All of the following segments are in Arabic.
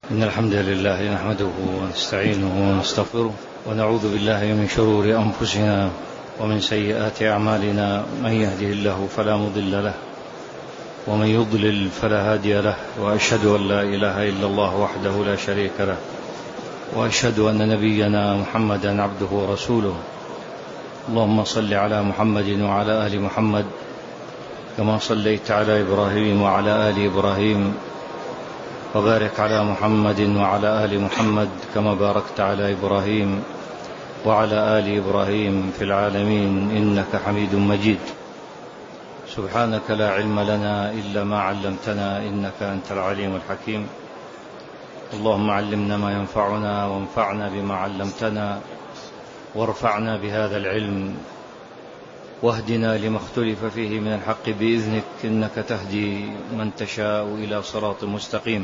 إن الحمد لله نحمده ونستعينه ونستغفره ونعوذ بالله من شرور أنفسنا ومن سيئات أعمالنا. من يهده الله فلا مضل له ومن يضلل فلا هادي له، وأشهد أن لا إله إلا الله وحده لا شريك له، وأشهد أن نبينا محمدا عبده ورسوله. اللهم صل على محمد وعلى آل محمد كما صليت على إبراهيم وعلى آل إبراهيم، وبارك على محمد وعلى آل محمد كما باركت على إبراهيم وعلى آل إبراهيم في العالمين إنك حميد مجيد. سبحانك لا علم لنا إلا ما علمتنا إنك أنت العليم الحكيم. اللهم علمنا ما ينفعنا وانفعنا بما علمتنا وارفعنا بهذا العلم، واهدنا لما اختلف فيه من الحق بإذنك إنك تهدي من تشاء إلى صراط مستقيم.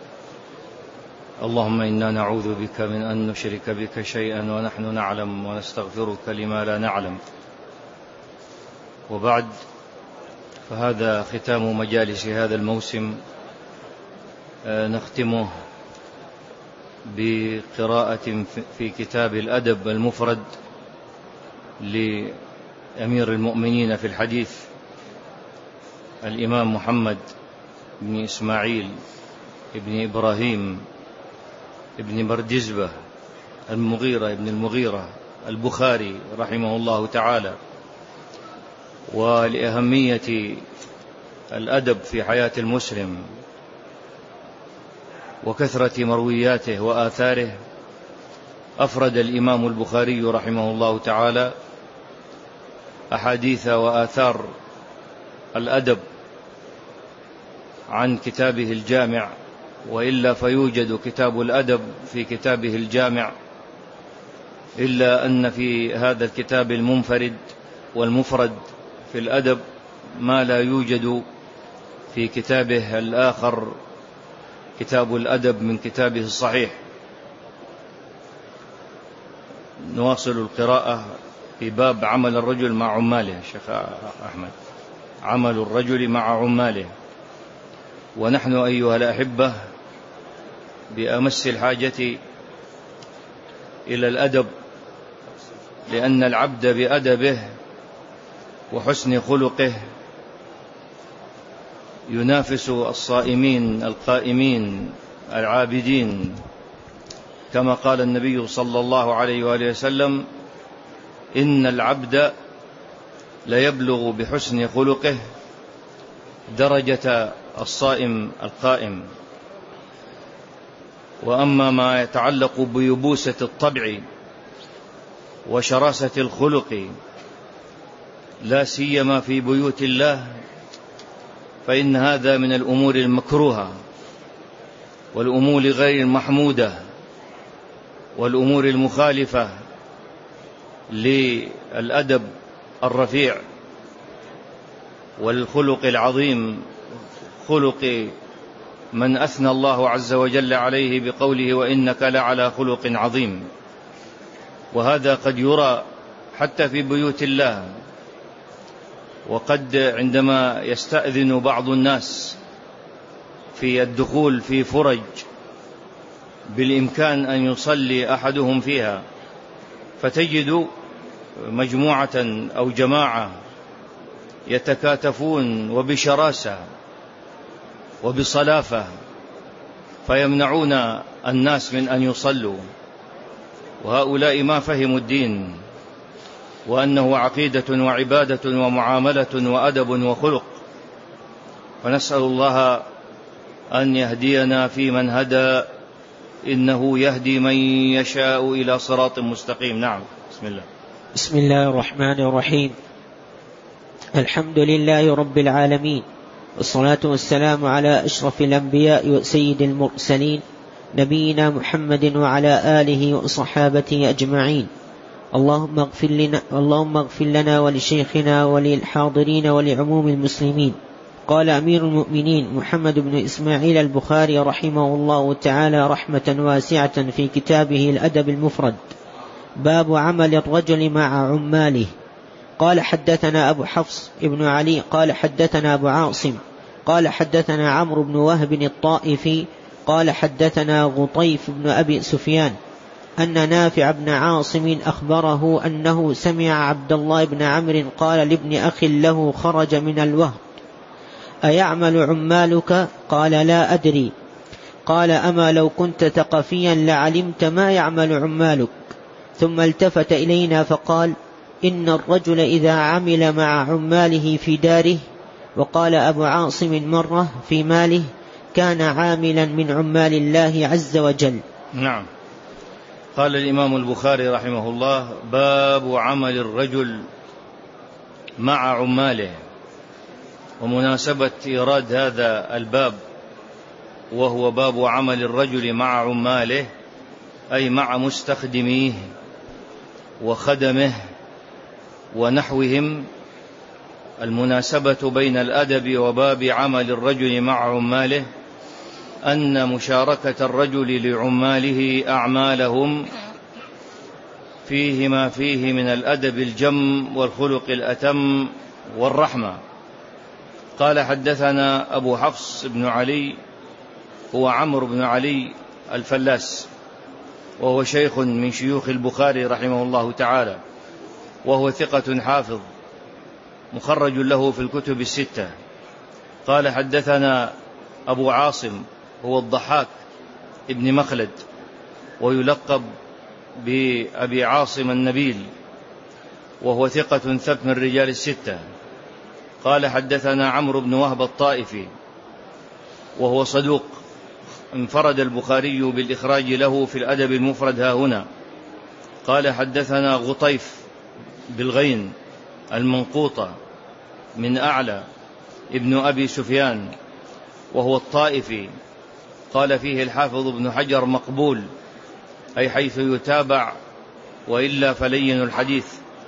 اللهم إنا نعوذ بك من أن نشرك بك شيئا ونحن نعلم، ونستغفرك لما لا نعلم. وبعد، فهذا ختام مجالس هذا الموسم، نختمه بقراءة في كتاب الأدب المفرد لأمير المؤمنين في الحديث الإمام محمد بن إسماعيل بن إبراهيم بن بردزبة المغيرة بن المغيرة البخاري رحمه الله تعالى. ولأهمية الأدب في حياة المسلم وكثرة مروياته وآثاره، أفرد الإمام البخاري رحمه الله تعالى أحاديث وآثار الأدب عن كتابه الجامع، وإلا فيوجد كتاب الأدب في كتابه الجامع، إلا أن في هذا الكتاب المنفرد والمفرد في الأدب ما لا يوجد في كتابه الآخر كتاب الأدب من كتابه الصحيح. نواصل القراءة في باب عمل الرجل مع عماله. شيخ أحمد، عمل الرجل مع عماله. ونحن أيها الأحبة بأمس الحاجة إلى الأدب، لأن العبد بأدبه وحسن خلقه ينافس الصائمين القائمين العابدين، كما قال النبي صلى الله عليه وآله وسلم: إن العبد ليبلغ بحسن خلقه درجة الصائم القائم. وأما ما يتعلق بيبوسة الطبع وشراسة الخلق لا سيما في بيوت الله، فإن هذا من الأمور المكروهة والأمور غير المحمودة والأمور المخالفة للأدب الرفيع والخلق العظيم، خلق من أثنى الله عز وجل عليه بقوله: وإنك لعلى خلق عظيم. وهذا قد يرى حتى في بيوت الله. وقد عندما يستأذن بعض الناس في الدخول في فرج بالإمكان أن يصلي أحدهم فيها، فتجد مجموعة أو جماعة يتكاتفون وبشراسة وبصلافة فيمنعون الناس من أن يصلوا. وهؤلاء ما فهموا الدين، وأنه عقيدة وعبادة ومعاملة وأدب وخلق. فنسأل الله أن يهدينا في من هدى، إنه يهدي من يشاء إلى صراط مستقيم. نعم. بسم الله. بسم الله الرحمن الرحيم. الحمد لله رب العالمين، والصلاة والسلام على أشرف الأنبياء وسيد المرسلين، نبينا محمد وعلى آله وصحابته أجمعين. اللهم اغفر لنا ولشيخنا وللحاضرين ولعموم المسلمين. قال أمير المؤمنين محمد بن إسماعيل البخاري رحمه الله تعالى رحمة واسعة في كتابه الأدب المفرد: باب عمل الرجل مع عماله. قال: حدثنا أبو حفص ابن علي قال: حدثنا أبو عاصم قال: حدثنا عمرو بن وهب الطائفي قال حدثنا غطيف بن أبي سفيان أن نافع بن عاصم أخبره أنه سمع عبد الله بن عمرو قال لابن أخ له خرج من الوهد: أيعمل عمالك؟ قال: لا أدري. قال: أما لو كنت ثقفيا لعلمت ما يعمل عمالك. ثم التفت إلينا فقال: إن الرجل إذا عمل مع عماله في داره، وقال أبو عاصم مرة في ماله، كان عاملا من عمال الله عز وجل. نعم. قال الإمام البخاري رحمه الله: باب عمل الرجل مع عماله. ومناسبة إيراد هذا الباب وهو باب عمل الرجل مع عماله أي مع مستخدميه وخدمه ونحوهم. المناسبة بين الأدب وباب عمل الرجل مع عماله أن مشاركة الرجل لعماله أعمالهم فيه ما فيه من الأدب الجم والخلق الأتم والرحمة. قال حدثنا أبو حفص بن علي هو عمرو بن علي الفلاس، وهو شيخ من شيوخ البخاري رحمه الله تعالى، وهو ثقة حافظ مخرج له في الكتب الستة. قال حدثنا أبو عاصم هو الضحاك ابن مخلد، ويلقب بأبي عاصم النبيل، وهو ثقة ثبت من رجال الستة. قال حدثنا عمرو بن وهب الطائفي، وهو صدوق انفرد البخاري بالإخراج له في الأدب المفرد هاهنا. قال حدثنا غطيف بالغين المنقوطة من أعلى ابن أبي سفيان، وهو الطائفي. قال فيه الحافظ ابن حجر مقبول، أي حيث يتابع، وإلا فلين الحديث.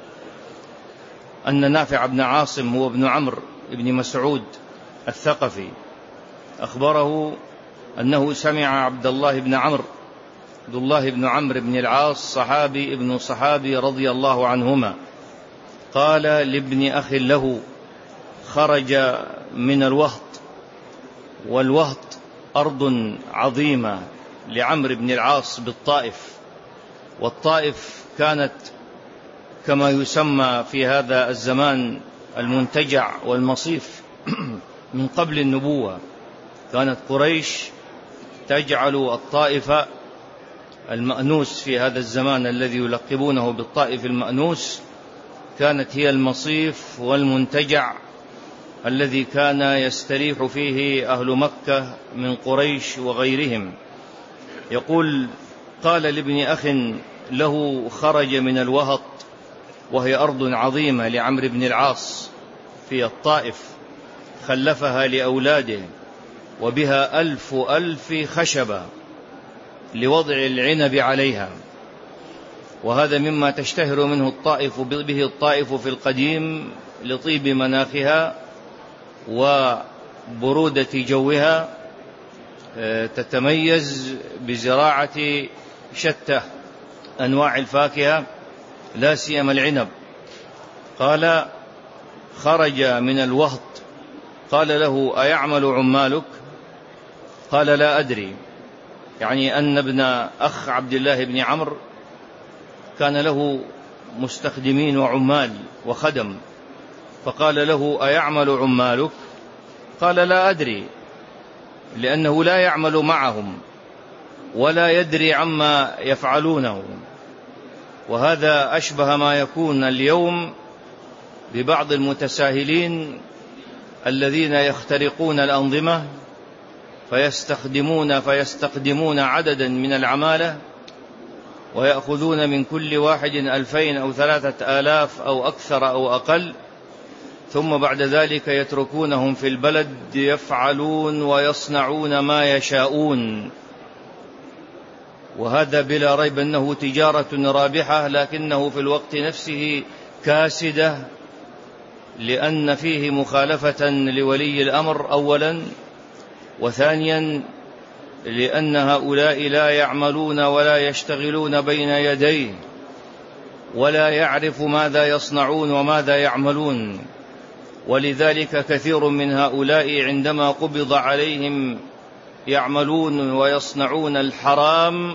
أن نافع بن عاصم هو ابن عمرو ابن مسعود الثقفي أخبره أنه سمع عبد الله بن عمرو بن العاص صحابي ابن صحابي رضي الله عنهما قال لابن أخ له خرج من الوهد، والوهد أرض عظيمة لعمرو بن العاص بالطائف، والطائف كانت كما يسمى في هذا الزمان المنتجع والمصيف من قبل النبوة. كانت قريش تجعل الطائف المأنوس في هذا الزمان الذي يلقبونه بالطائف المأنوس، كانت هي المصيف والمنتجع الذي كان يستريح فيه أهل مكة من قريش وغيرهم. يقول: قال لابن أخ له خرج من الوهط، وهي أرض عظيمة لعمرو بن العاص في الطائف، خلفها لأولاده، وبها 1000 خشبة لوضع العنب عليها. وهذا مما تشتهر منه به الطائف في القديم لطيب مناخها وبرودة جوها، تتميز بزراعة شتى أنواع الفاكهة لا سيما العنب. قال: خرج من الوهد. قال له: أيعمل عمالك؟ قال: لا أدري. يعني أن ابن أخ عبد الله بن عمرو كان له مستخدمين وعمال وخدم، فقال له: أيعمل عمالك؟ قال: لا أدري، لأنه لا يعمل معهم ولا يدري عما يفعلونه. وهذا أشبه ما يكون اليوم ببعض المتساهلين الذين يخترقون الأنظمة فيستخدمون عددا من العمالة، ويأخذون من كل واحد 2000 أو 3000 أو أكثر أو أقل، ثم بعد ذلك يتركونهم في البلد يفعلون ويصنعون ما يشاءون. وهذا بلا ريب أنه تجارة رابحة، لكنه في الوقت نفسه كاسدة، لأن فيه مخالفة لولي الأمر أولا، وثانيا لأن هؤلاء لا يعملون ولا يشتغلون بين يديه، ولا يعرف ماذا يصنعون وماذا يعملون. ولذلك كثير من هؤلاء عندما قبض عليهم يعملون ويصنعون الحرام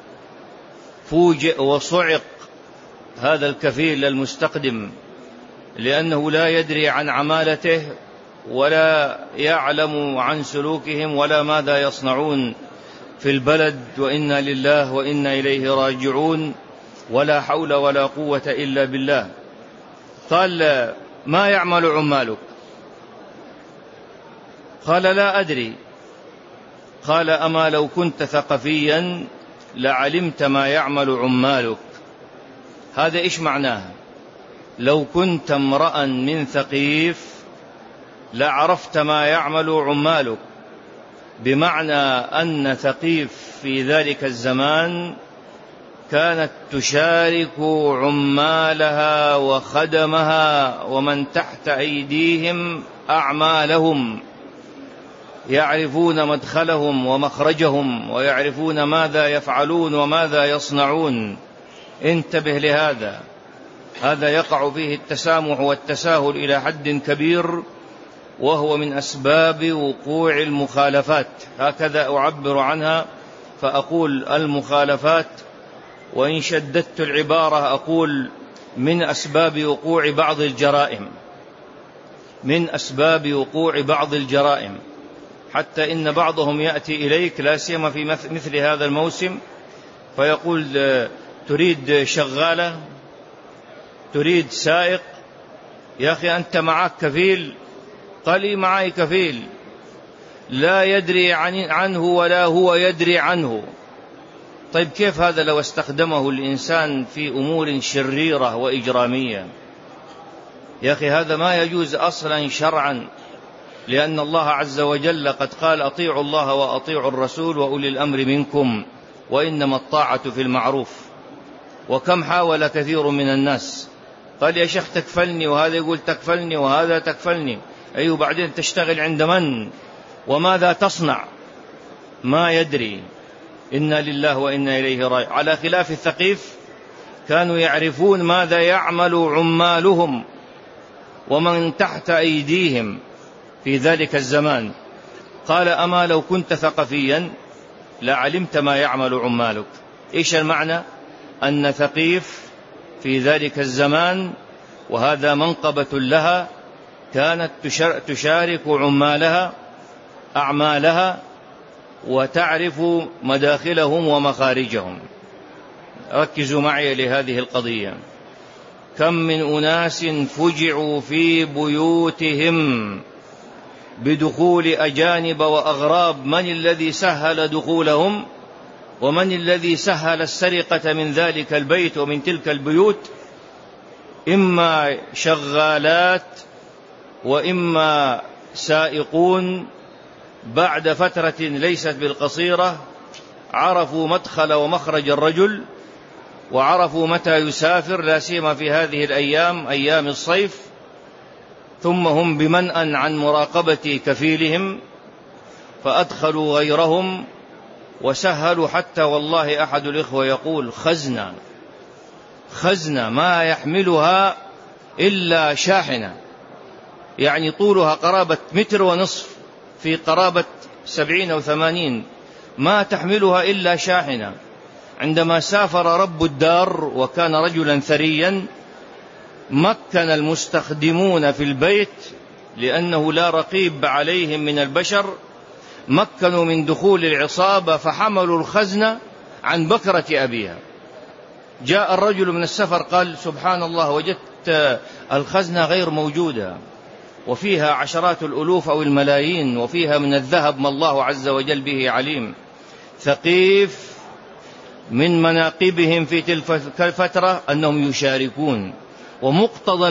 فوجئ وصعق هذا الكفيل المستقدم، لأنه لا يدري عن عمالته ولا يعلم عن سلوكهم ولا ماذا يصنعون في البلد، وإنا لله وإنا إليه راجعون، ولا حول ولا قوة إلا بالله. قال: ما يعمل عمالك؟ قال: لا أدري. قال: أما لو كنت ثقفيا لعلمت ما يعمل عمالك. هذا إيش معناه؟ لو كنت امرأ من ثقيف لعرفت ما يعمل عمالك، بمعنى أن ثقيف في ذلك الزمان كانت تشارك عمالها وخدمها ومن تحت أيديهم أعمالهم، يعرفون مدخلهم ومخرجهم ويعرفون ماذا يفعلون وماذا يصنعون. انتبه لهذا، هذا يقع فيه التسامح والتساهل إلى حد كبير، وهو من أسباب وقوع المخالفات. هكذا أعبر عنها فأقول المخالفات، وإن شددت العبارة أقول من أسباب وقوع بعض الجرائم، من أسباب وقوع بعض الجرائم. حتى إن بعضهم يأتي إليك لا سيما في مثل هذا الموسم فيقول: تريد شغالة، تريد سائق، يا أخي أنت معك كفيل؟ قال: لي معي كفيل لا يدري عنه ولا هو يدري عنه. طيب كيف هذا لو استخدمه الإنسان في أمور شريرة وإجرامية؟ يا أخي هذا ما يجوز أصلا شرعا، لأن الله عز وجل قد قال: أطيعوا الله وأطيعوا الرسول وأولي الأمر منكم، وإنما الطاعة في المعروف. وكم حاول كثير من الناس، قال: يا شيخ تكفلني، وهذا يقول تكفلني، وهذا تكفلني. أيوه، بعدين تشتغل عند من وماذا تصنع؟ ما يدري. إنا لله وإنا إليه راجعون. على خلاف الثقيف كانوا يعرفون ماذا يعمل عمالهم ومن تحت أيديهم في ذلك الزمان. قال: أما لو كنت ثقفيا لعلمت ما يعمل عمالك. إيش المعنى؟ أن ثقيف في ذلك الزمان، وهذا منقبة لها، كانت تشارك عمالها أعمالها وتعرف مداخلهم ومخارجهم. ركزوا معي لهذه القضية. كم من أناس فجعوا في بيوتهم بدخول أجانب وأغراب، من الذي سهل دخولهم ومن الذي سهل السرقة من ذلك البيت ومن تلك البيوت؟ إما شغالات وإما سائقون. بعد فترة ليست بالقصيرة عرفوا مدخل ومخرج الرجل، وعرفوا متى يسافر، لا سيما في هذه الأيام أيام الصيف، ثم هم بمنأى عن مراقبة كفيلهم فأدخلوا غيرهم وسهلوا. حتى والله أحد الإخوة يقول: خزنة ما يحملها إلا شاحنة، يعني طولها قرابة 1.5 متر، في قرابة 70 أو 80، ما تحملها إلا شاحنة. عندما سافر رب الدار وكان رجلا ثريا، مكن المستخدمون في البيت لأنه لا رقيب عليهم من البشر، مكنوا من دخول العصابة فحملوا الخزنة عن بكرة أبيها. جاء الرجل من السفر قال: سبحان الله، وجدت الخزنة غير موجودة، وفيها عشرات الألوف أو الملايين، وفيها من الذهب ما الله عز وجل به عليم. ثقيف من مناقبهم في تلك الفترة أنهم يشاركون، ومقتضى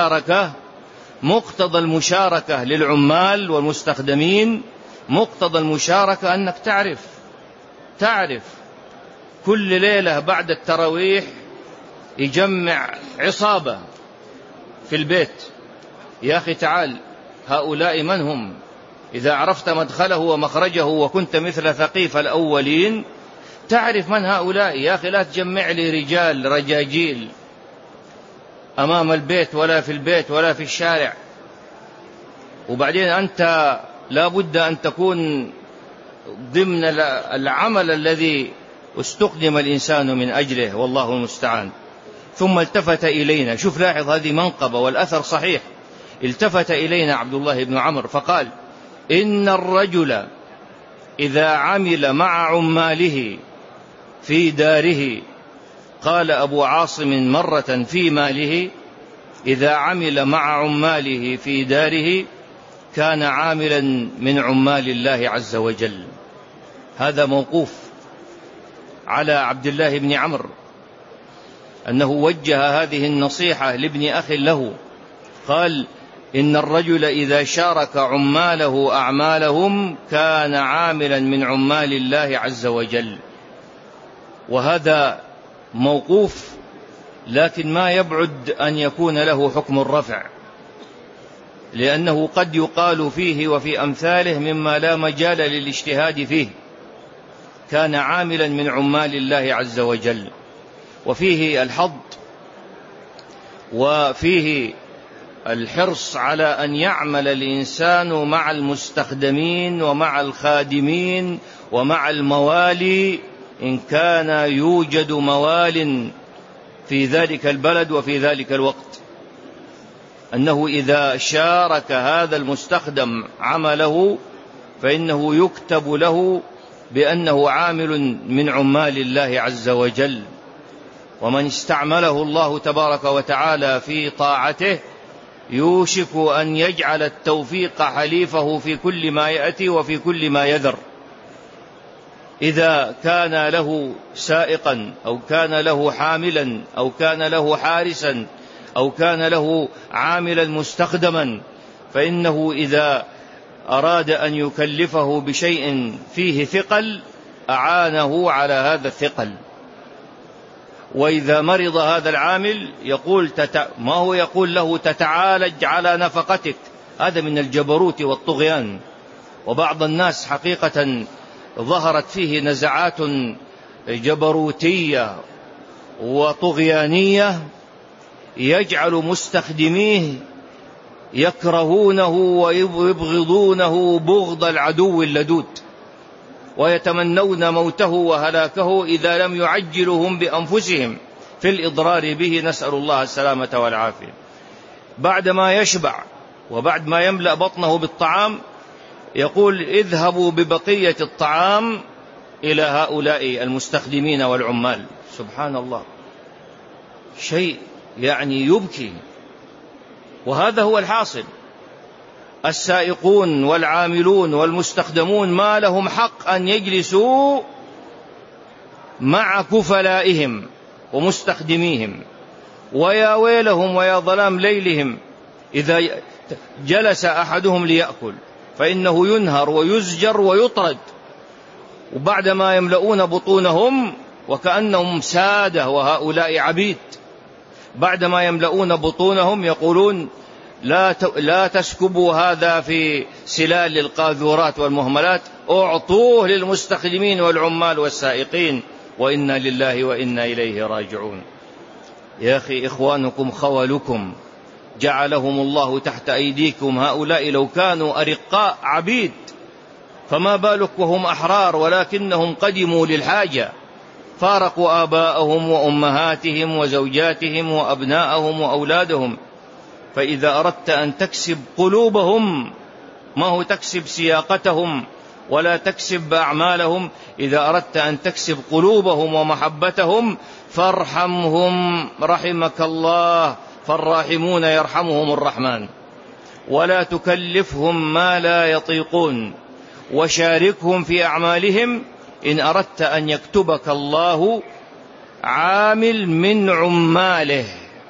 المشاركة للعمال والمستخدمين، مقتضى المشاركة أنك تعرف كل ليلة بعد التراويح يجمع عصابة في البيت. يا أخي تعال، هؤلاء من هم؟ إذا عرفت مدخله ومخرجه وكنت مثل ثقيف الأولين تعرف من هؤلاء. يا أخي لا تجمع لي رجال رجاجيل أمام البيت ولا في البيت ولا في الشارع. وبعدين أنت لا بد أن تكون ضمن العمل الذي استخدم الإنسان من أجله، والله المستعان. ثم التفت إلينا، شوف لاحظ هذه منقبة والأثر صحيح. التفت إلينا عبد الله بن عمرو فقال: إن الرجل إذا عمل مع عماله في داره، قال أبو عاصم مرة في ماله، إذا عمل مع عماله في داره كان عاملا من عمال الله عز وجل. هذا موقوف على عبد الله بن عمرو، أنه وجه هذه النصيحة لابن أخ له، قال: إن الرجل إذا شارك عماله أعمالهم كان عاملا من عمال الله عز وجل. وهذا موقوف، لكن ما يبعد أن يكون له حكم الرفع، لأنه قد يقال فيه وفي أمثاله مما لا مجال للاجتهاد فيه. كان عاملا من عمال الله عز وجل، وفيه الحظ وفيه الحرص على أن يعمل الإنسان مع المستخدمين ومع الخادمين ومع الموالي، إن كان يوجد موال في ذلك البلد وفي ذلك الوقت، أنه إذا شارك هذا المستخدم عمله فإنه يكتب له بأنه عامل من عمال الله عز وجل. ومن استعمله الله تبارك وتعالى في طاعته يوشك أن يجعل التوفيق حليفه في كل ما يأتي وفي كل ما يذر. إذا كان له سائقا أو كان له حاملا أو كان له حارسا أو كان له عاملا مستخدما، فإنه إذا أراد أن يكلفه بشيء فيه ثقل أعانه على هذا الثقل. وإذا مرض هذا العامل ما هو يقول له تتعالج على نفقتك، هذا من الجبروت والطغيان. وبعض الناس حقيقة ظهرت فيه نزعات جبروتية وطغيانية يجعل مستخدميه يكرهونه ويبغضونه بغض العدو اللدود، ويتمنون موته وهلاكه إذا لم يعجلهم بأنفسهم في الإضرار به، نسأل الله السلامة والعافية. بعدما يشبع وبعد ما يملأ بطنه بالطعام يقول: اذهبوا ببقية الطعام إلى هؤلاء المستخدمين والعمال. سبحان الله، شيء يعني يبكي. وهذا هو الحاصل. السائقون والعاملون والمستخدمون ما لهم حق أن يجلسوا مع كفلائهم ومستخدميهم، ويا ويلهم ويا ظلام ليلهم إذا جلس أحدهم ليأكل، فإنه ينهر ويزجر ويطرد. وبعدما يملؤون بطونهم وكأنهم سادة وهؤلاء عبيد، بعدما يملؤون بطونهم يقولون: لا تسكبوا هذا في سلال القاذورات والمهملات، أعطوه للمستخدمين والعمال والسائقين، وإنا لله وإنا إليه راجعون. يا أخي، إخوانكم خولكم جعلهم الله تحت أيديكم، هؤلاء لو كانوا أرقاء عبيد فما بالك وهم أحرار، ولكنهم قدموا للحاجة، فارقوا آباءهم وأمهاتهم وزوجاتهم وأبناءهم وأولادهم. فإذا أردت أن تكسب قلوبهم، ما هو تكسب سياقتهم ولا تكسب أعمالهم، إذا أردت أن تكسب قلوبهم ومحبتهم فارحمهم رحمك الله، فالراحمون يرحمهم الرحمن. ولا تكلفهم ما لا يطيقون، وشاركهم في أعمالهم إن أردت أن يكتبك الله عامل من عماله.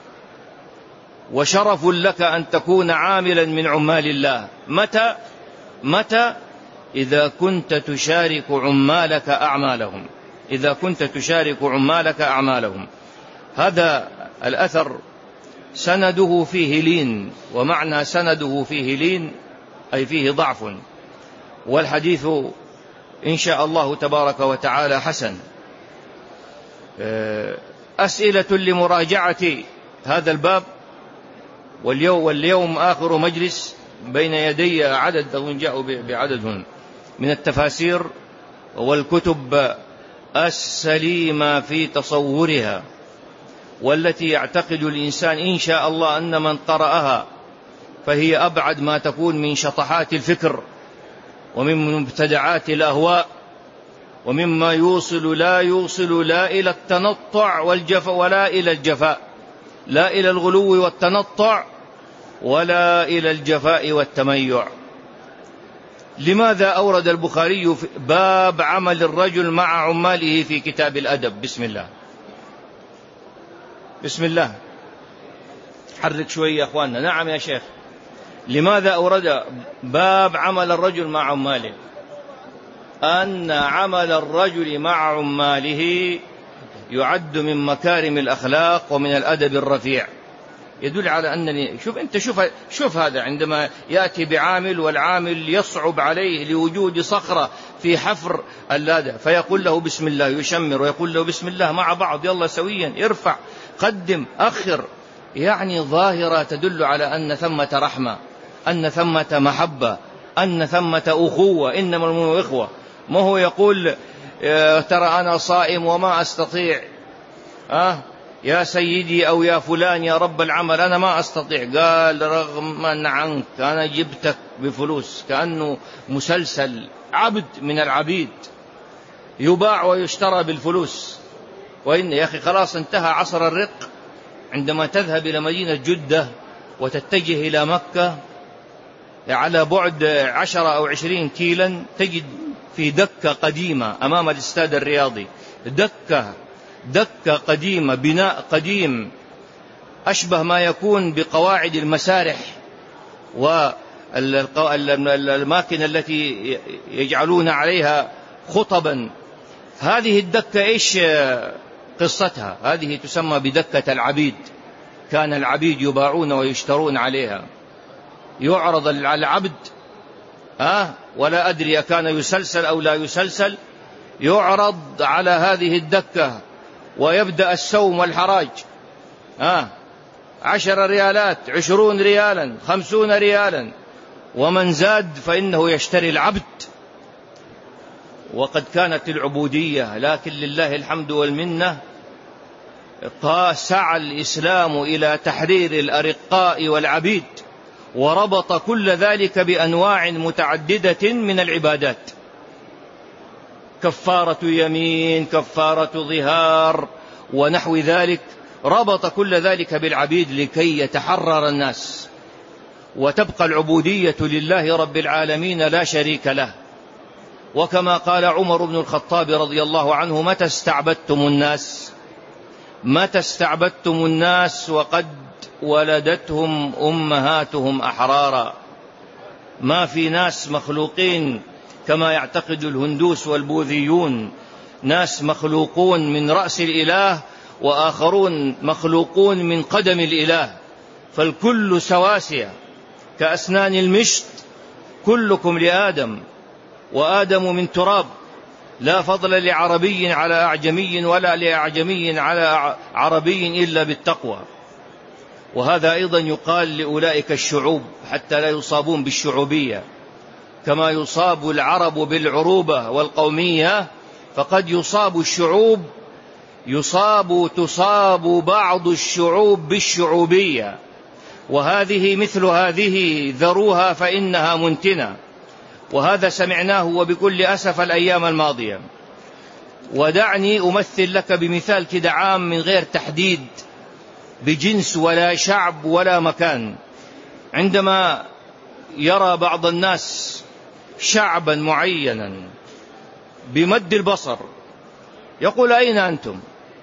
وشرف لك أن تكون عاملا من عمال الله. متى؟ إذا كنت تشارك عمالك أعمالهم، إذا كنت تشارك عمالك أعمالهم. هذا الأثر سنده فيه لين، ومعنى سنده فيه لين أي فيه ضعف، والحديث إن شاء الله تبارك وتعالى حسن. أسئلة لمراجعة هذا الباب، واليوم آخر مجلس بين يدي عدد، أظن جاءوا بعدد من التفاسير والكتب السليمة في تصورها، والتي يعتقد الإنسان إن شاء الله أن من قرأها فهي أبعد ما تكون من شطحات الفكر ومن مبتدعات الأهواء، ومما يوصل لا إلى التنطع والجفاء ولا إلى الجفاء، لا إلى الغلو والتنطع ولا إلى الجفاء والتميع. لماذا أورد البخاري في باب عمل الرجل مع عماله في كتاب الأدب؟ بسم الله بسم الله، حرك شوية يا أخواننا. نعم يا شيخ. لماذا أورد باب عمل الرجل مع عماله؟ أن عمل الرجل مع عماله يعد من مكارم الأخلاق ومن الأدب الرفيع، يدل على أنني شوف هذا عندما يأتي بعامل والعامل يصعب عليه لوجود صخرة في حفر اللادة، فيقول له بسم الله، يشمر ويقول له بسم الله مع بعض، يلا سويا، ارفع، قدم، أخر، يعني ظاهرة تدل على أن ثمة رحمة، أن ثمة محبة، أن ثمة أخوة، إنما المؤمنون إخوة. ما هو يقول ترى أنا صائم وما أستطيع، يا سيدي أو يا فلان يا رب العمل أنا ما أستطيع، قال رغما عنك أنا جبتك بفلوس، كأنه مسلسل، عبد من العبيد يباع ويشترى بالفلوس. وإن يا أخي خلاص انتهى عصر الرق. عندما تذهب إلى مدينة جدة وتتجه إلى مكة على بعد 10 أو 20 كيلا تجد في دكة قديمة أمام الاستاد الرياضي، دكة قديمة، بناء قديم أشبه ما يكون بقواعد المسارح والأماكن التي يجعلون عليها خطبا. هذه الدكة إيش قصتها؟ هذه تسمى بدكة العبيد، كان العبيد يباعون ويشترون عليها، يعرض على العبد ولا أدري كان يسلسل أو لا يسلسل، يعرض على هذه الدكة ويبدأ السوم والحراج، 10 ريالات، 20 ريالا، 50 ريالا، ومن زاد فإنه يشتري العبد. وقد كانت العبودية، لكن لله الحمد والمنة سعى الإسلام إلى تحرير الأرقاء والعبيد، وربط كل ذلك بأنواع متعددة من العبادات، كفارة يمين، كفارة ظهار ونحو ذلك، ربط كل ذلك بالعبيد لكي يتحرر الناس وتبقى العبودية لله رب العالمين لا شريك له. وكما قال عمر بن الخطاب رضي الله عنه: متى استعبدتم الناس وقد ولدتهم أمهاتهم أحرارا. ما في ناس مخلوقين كما يعتقد الهندوس والبوذيون، ناس مخلوقون من رأس الإله وآخرون مخلوقون من قدم الإله، فالكل سواسية كأسنان المشط، كلكم لآدم وآدم من تراب، لا فضل لعربي على أعجمي ولا لأعجمي على عربي إلا بالتقوى. وهذا أيضا يقال لأولئك الشعوب حتى لا يصابون بالشعوبية، كما يصاب العرب بالعروبة والقومية، فقد يصاب الشعوب، تصاب بعض الشعوب بالشعوبية، وهذه مثل هذه ذروها فإنها منتنة. وهذا سمعناه وبكل أسف الأيام الماضية. ودعني أمثل لك بمثال كده عام من غير تحديد بجنس ولا شعب ولا مكان. عندما يرى بعض الناس شعبا معينا بمد البصر يقول: أين أنتم؟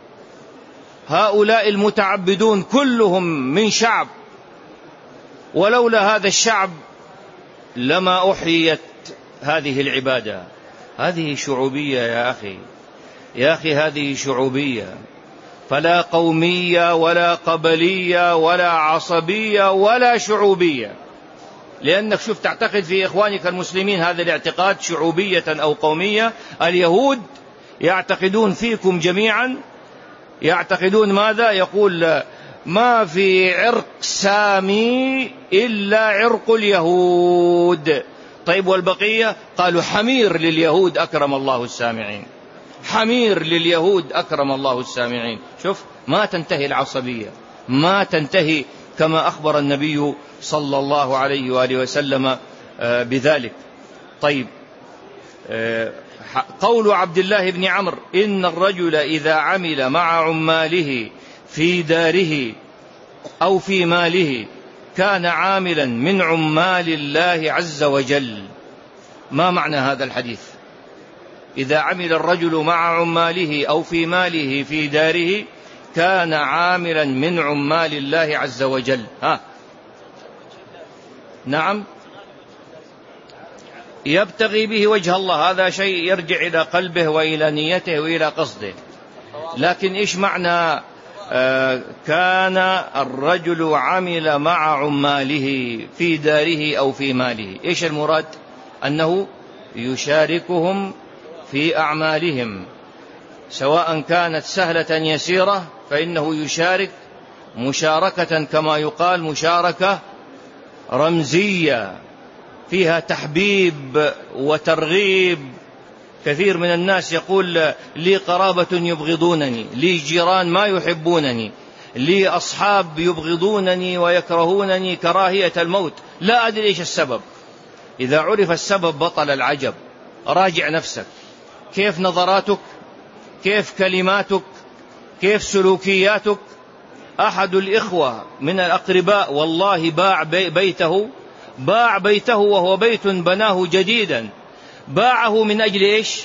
هؤلاء المتعبدون كلهم من شعب، ولولا هذا الشعب لما أحيت هذه العبادة. هذه شعوبية يا أخي هذه شعوبية، فلا قومية ولا قبلية ولا عصبية ولا شعوبية. لأنك شوف تعتقد في إخوانك المسلمين هذا الاعتقاد، شعوبية أو قومية. اليهود يعتقدون فيكم جميعا، يعتقدون ماذا؟ يقول: ما في عرق سامي إلا عرق اليهود. طيب والبقية؟ قالوا حمير لليهود أكرم الله السامعين، حمير لليهود أكرم الله السامعين. شوف، ما تنتهي العصبية، ما تنتهي، كما أخبر النبي صلى الله عليه وآله وسلم بذلك. طيب، قول عبد الله بن عمرو: إن الرجل إذا عمل مع عماله في داره أو في ماله كان عاملا من عمال الله عز وجل. ما معنى هذا الحديث؟ إذا عمل الرجل مع عماله أو في ماله في داره كان عاملا من عمال الله عز وجل. نعم، يبتغي به وجه الله، هذا شيء يرجع إلى قلبه وإلى نيته وإلى قصده. لكن إيش معنى كان الرجل عمل مع عماله في داره أو في ماله؟ إيش المراد؟ أنه يشاركهم في أعمالهم، سواء كانت سهلة يسيرة فإنه يشارك مشاركة كما يقال مشاركة رمزية فيها تحبيب وترغيب. كثير من الناس يقول: لي قرابة يبغضونني، لي جيران ما يحبونني، لي أصحاب يبغضونني ويكرهونني كراهية الموت، لا أدري إيش السبب. إذا عرف السبب بطل العجب. راجع نفسك، كيف نظراتك، كيف كلماتك، كيف سلوكياتك. أحد الإخوة من الأقرباء والله باع بيته وهو بيت بناه جديدا، باعه من أجل إيش؟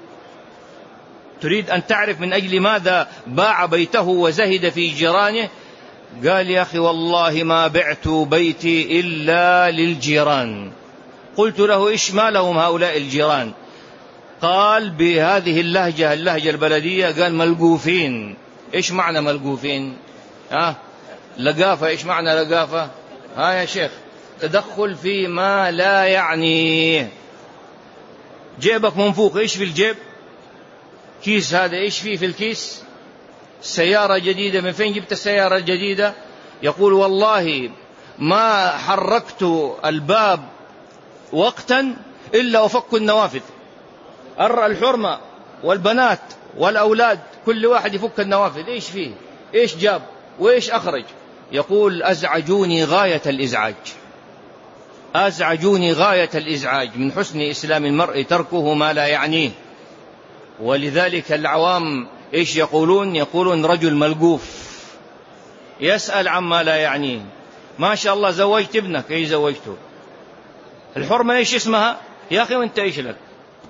تريد أن تعرف من أجل ماذا باع بيته وزهد في جيرانه؟ قال: يا أخي والله ما بعت بيتي إلا للجيران. قلت له: إيش ما لهم هؤلاء الجيران؟ قال بهذه اللهجة البلدية، قال: ملقوفين. إيش معنى ملقوفين؟ لقافة. إيش معنى لقافة؟ يا شيخ، تدخل في ما لا يعنيه. جيبك منفوخ، إيش في الجيب؟ كيس، هذا إيش فيه في الكيس؟ سيارة جديدة. من فين جبت السيارة الجديدة؟ يقول: والله ما حركت الباب وقتا إلا وفك النوافذ. الحرمة والبنات والأولاد كل واحد يفك النوافذ. إيش فيه؟ إيش جاب وإيش أخرج؟ يقول: أزعجوني غاية الإزعاج، أزعجوني غاية الإزعاج. من حسن إسلام المرء تركه ما لا يعنيه. ولذلك العوام إيش يقولون؟ يقولون رجل ملقوف، يسأل عما لا يعنيه. ما شاء الله زوجت ابنك، إيش زوجته؟ الحرمة إيش اسمها؟ يا أخي وانت إيش لك؟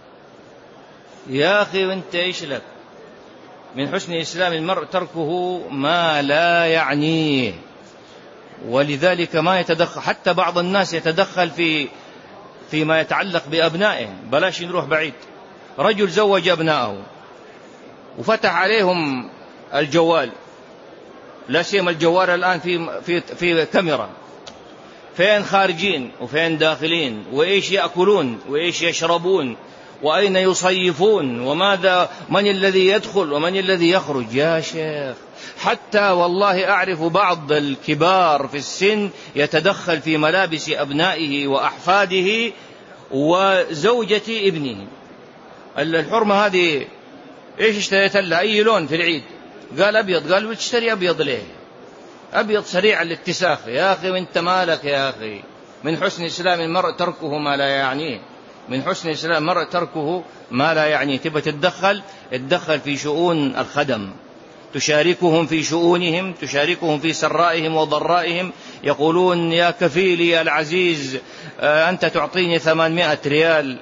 يا أخي وانت إيش لك؟ من حسن إسلام المرء تركه ما لا يعنيه. ولذلك ما يتدخل. حتى بعض الناس يتدخل فيما يتعلق بأبنائه. بلاش نروح بعيد. رجل زوج أبنائه وفتح عليهم الجوال، لا سيما الجوال الآن في كاميرا، فين خارجين وفين داخلين، وإيش يأكلون وإيش يشربون، وأين يصيفون، وماذا، من الذي يدخل ومن الذي يخرج. يا شيخ، حتى والله أعرف بعض الكبار في السن يتدخل في ملابس أبنائه وأحفاده وزوجة ابنه. الحرمة هذه إيش اشتريت لها؟ أي لون في العيد؟ قال أبيض. قال: وتشتري أبيض ليه؟ أبيض سريع الاتساخ. يا أخي وانت مالك يا أخي؟ من حسن إسلام المرء تركه ما لا يعنيه. من حسن إسلام المرء تركه ما لا يعنيه. تبى تدخل في شؤون الخدم، تشاركهم في شؤونهم، تشاركهم في سرائهم وضرائهم. يقولون: يا كفيلي العزيز، أنت تعطيني 800 ريال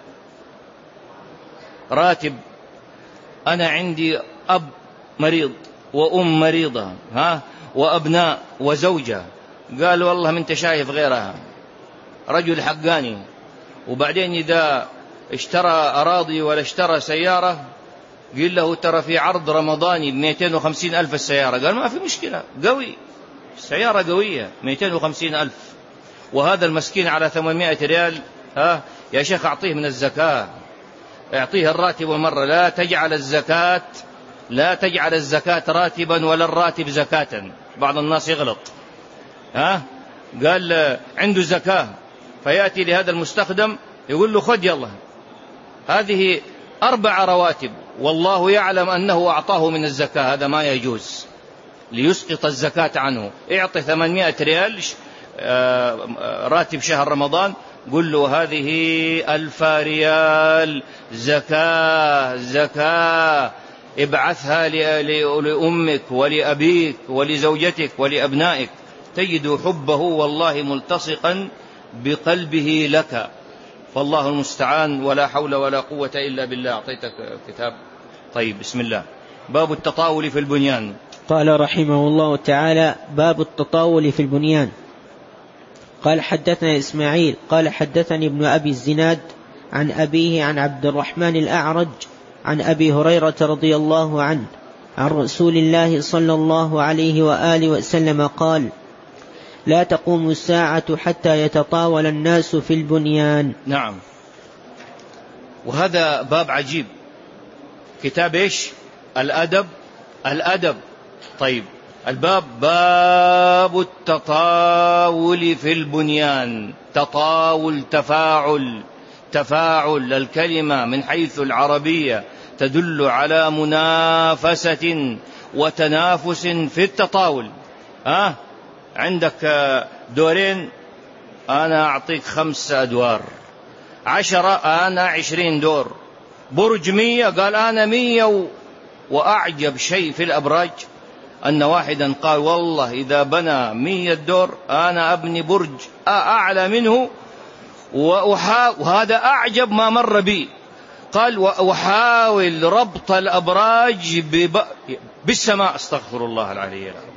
راتب، أنا عندي أب مريض وأم مريضة وأبناء وزوجة. قال: والله من شايف غيرها. رجل حقاني. وبعدين إذا اشترى أراضي ولا اشترى سيارة قيل له: ترى في عرض رمضاني 250,000 السيارة. قال: ما في مشكلة، قوي، سيارة قوية 250,000. وهذا المسكين على 800 ريال. يا شيخ، أعطيه من الزكاة، اعطيه الراتب مرة. لا تجعل الزكاة راتبا ولا الراتب زكاة. بعض الناس يغلط. قال عنده زكاة، فيأتي لهذا المستخدم يقول له خذ يلا هذه 4 رواتب والله يعلم أنه أعطاه من الزكاة، هذا ما يجوز ليسقط الزكاة عنه. اعطي 800 ريال راتب شهر رمضان، قل له هذه 1000 ريال زكاة ابعثها لأمك ولأبيك ولزوجتك ولأبنائك، تجد حبه والله ملتصقا بقلبه لك، فالله المستعان، ولا حول ولا قوة إلا بالله. أعطيتك كتاب. طيب بسم الله. باب التطاول في البنيان. قال رحمه الله تعالى: باب التطاول في البنيان. قال حدثنا إسماعيل قال حدثني ابن أبي الزناد عن أبيه عن عبد الرحمن الأعرج عن أبي هريرة رضي الله عنه عن رسول الله صلى الله عليه وآله وسلم قال: لا تقوم الساعة حتى يتطاول الناس في البنيان. نعم. وهذا باب عجيب، كتاب إيش؟ الأدب. طيب الباب باب التطاول في البنيان. تطاول تفاعل الكلمة من حيث العربية تدل على منافسة وتنافس في التطاول. عندك دورين، أنا أعطيك 5 أدوار، 10 أنا 20 دور، برج 100 قال أنا 100. وأعجب شيء في الأبراج أن واحدا قال والله إذا بنى 100 دور أنا أبني برج أعلى منه، وهذا أعجب ما مر بي. قال وحاول ربط الأبراج بالسماء. استغفر الله العلي العظيم.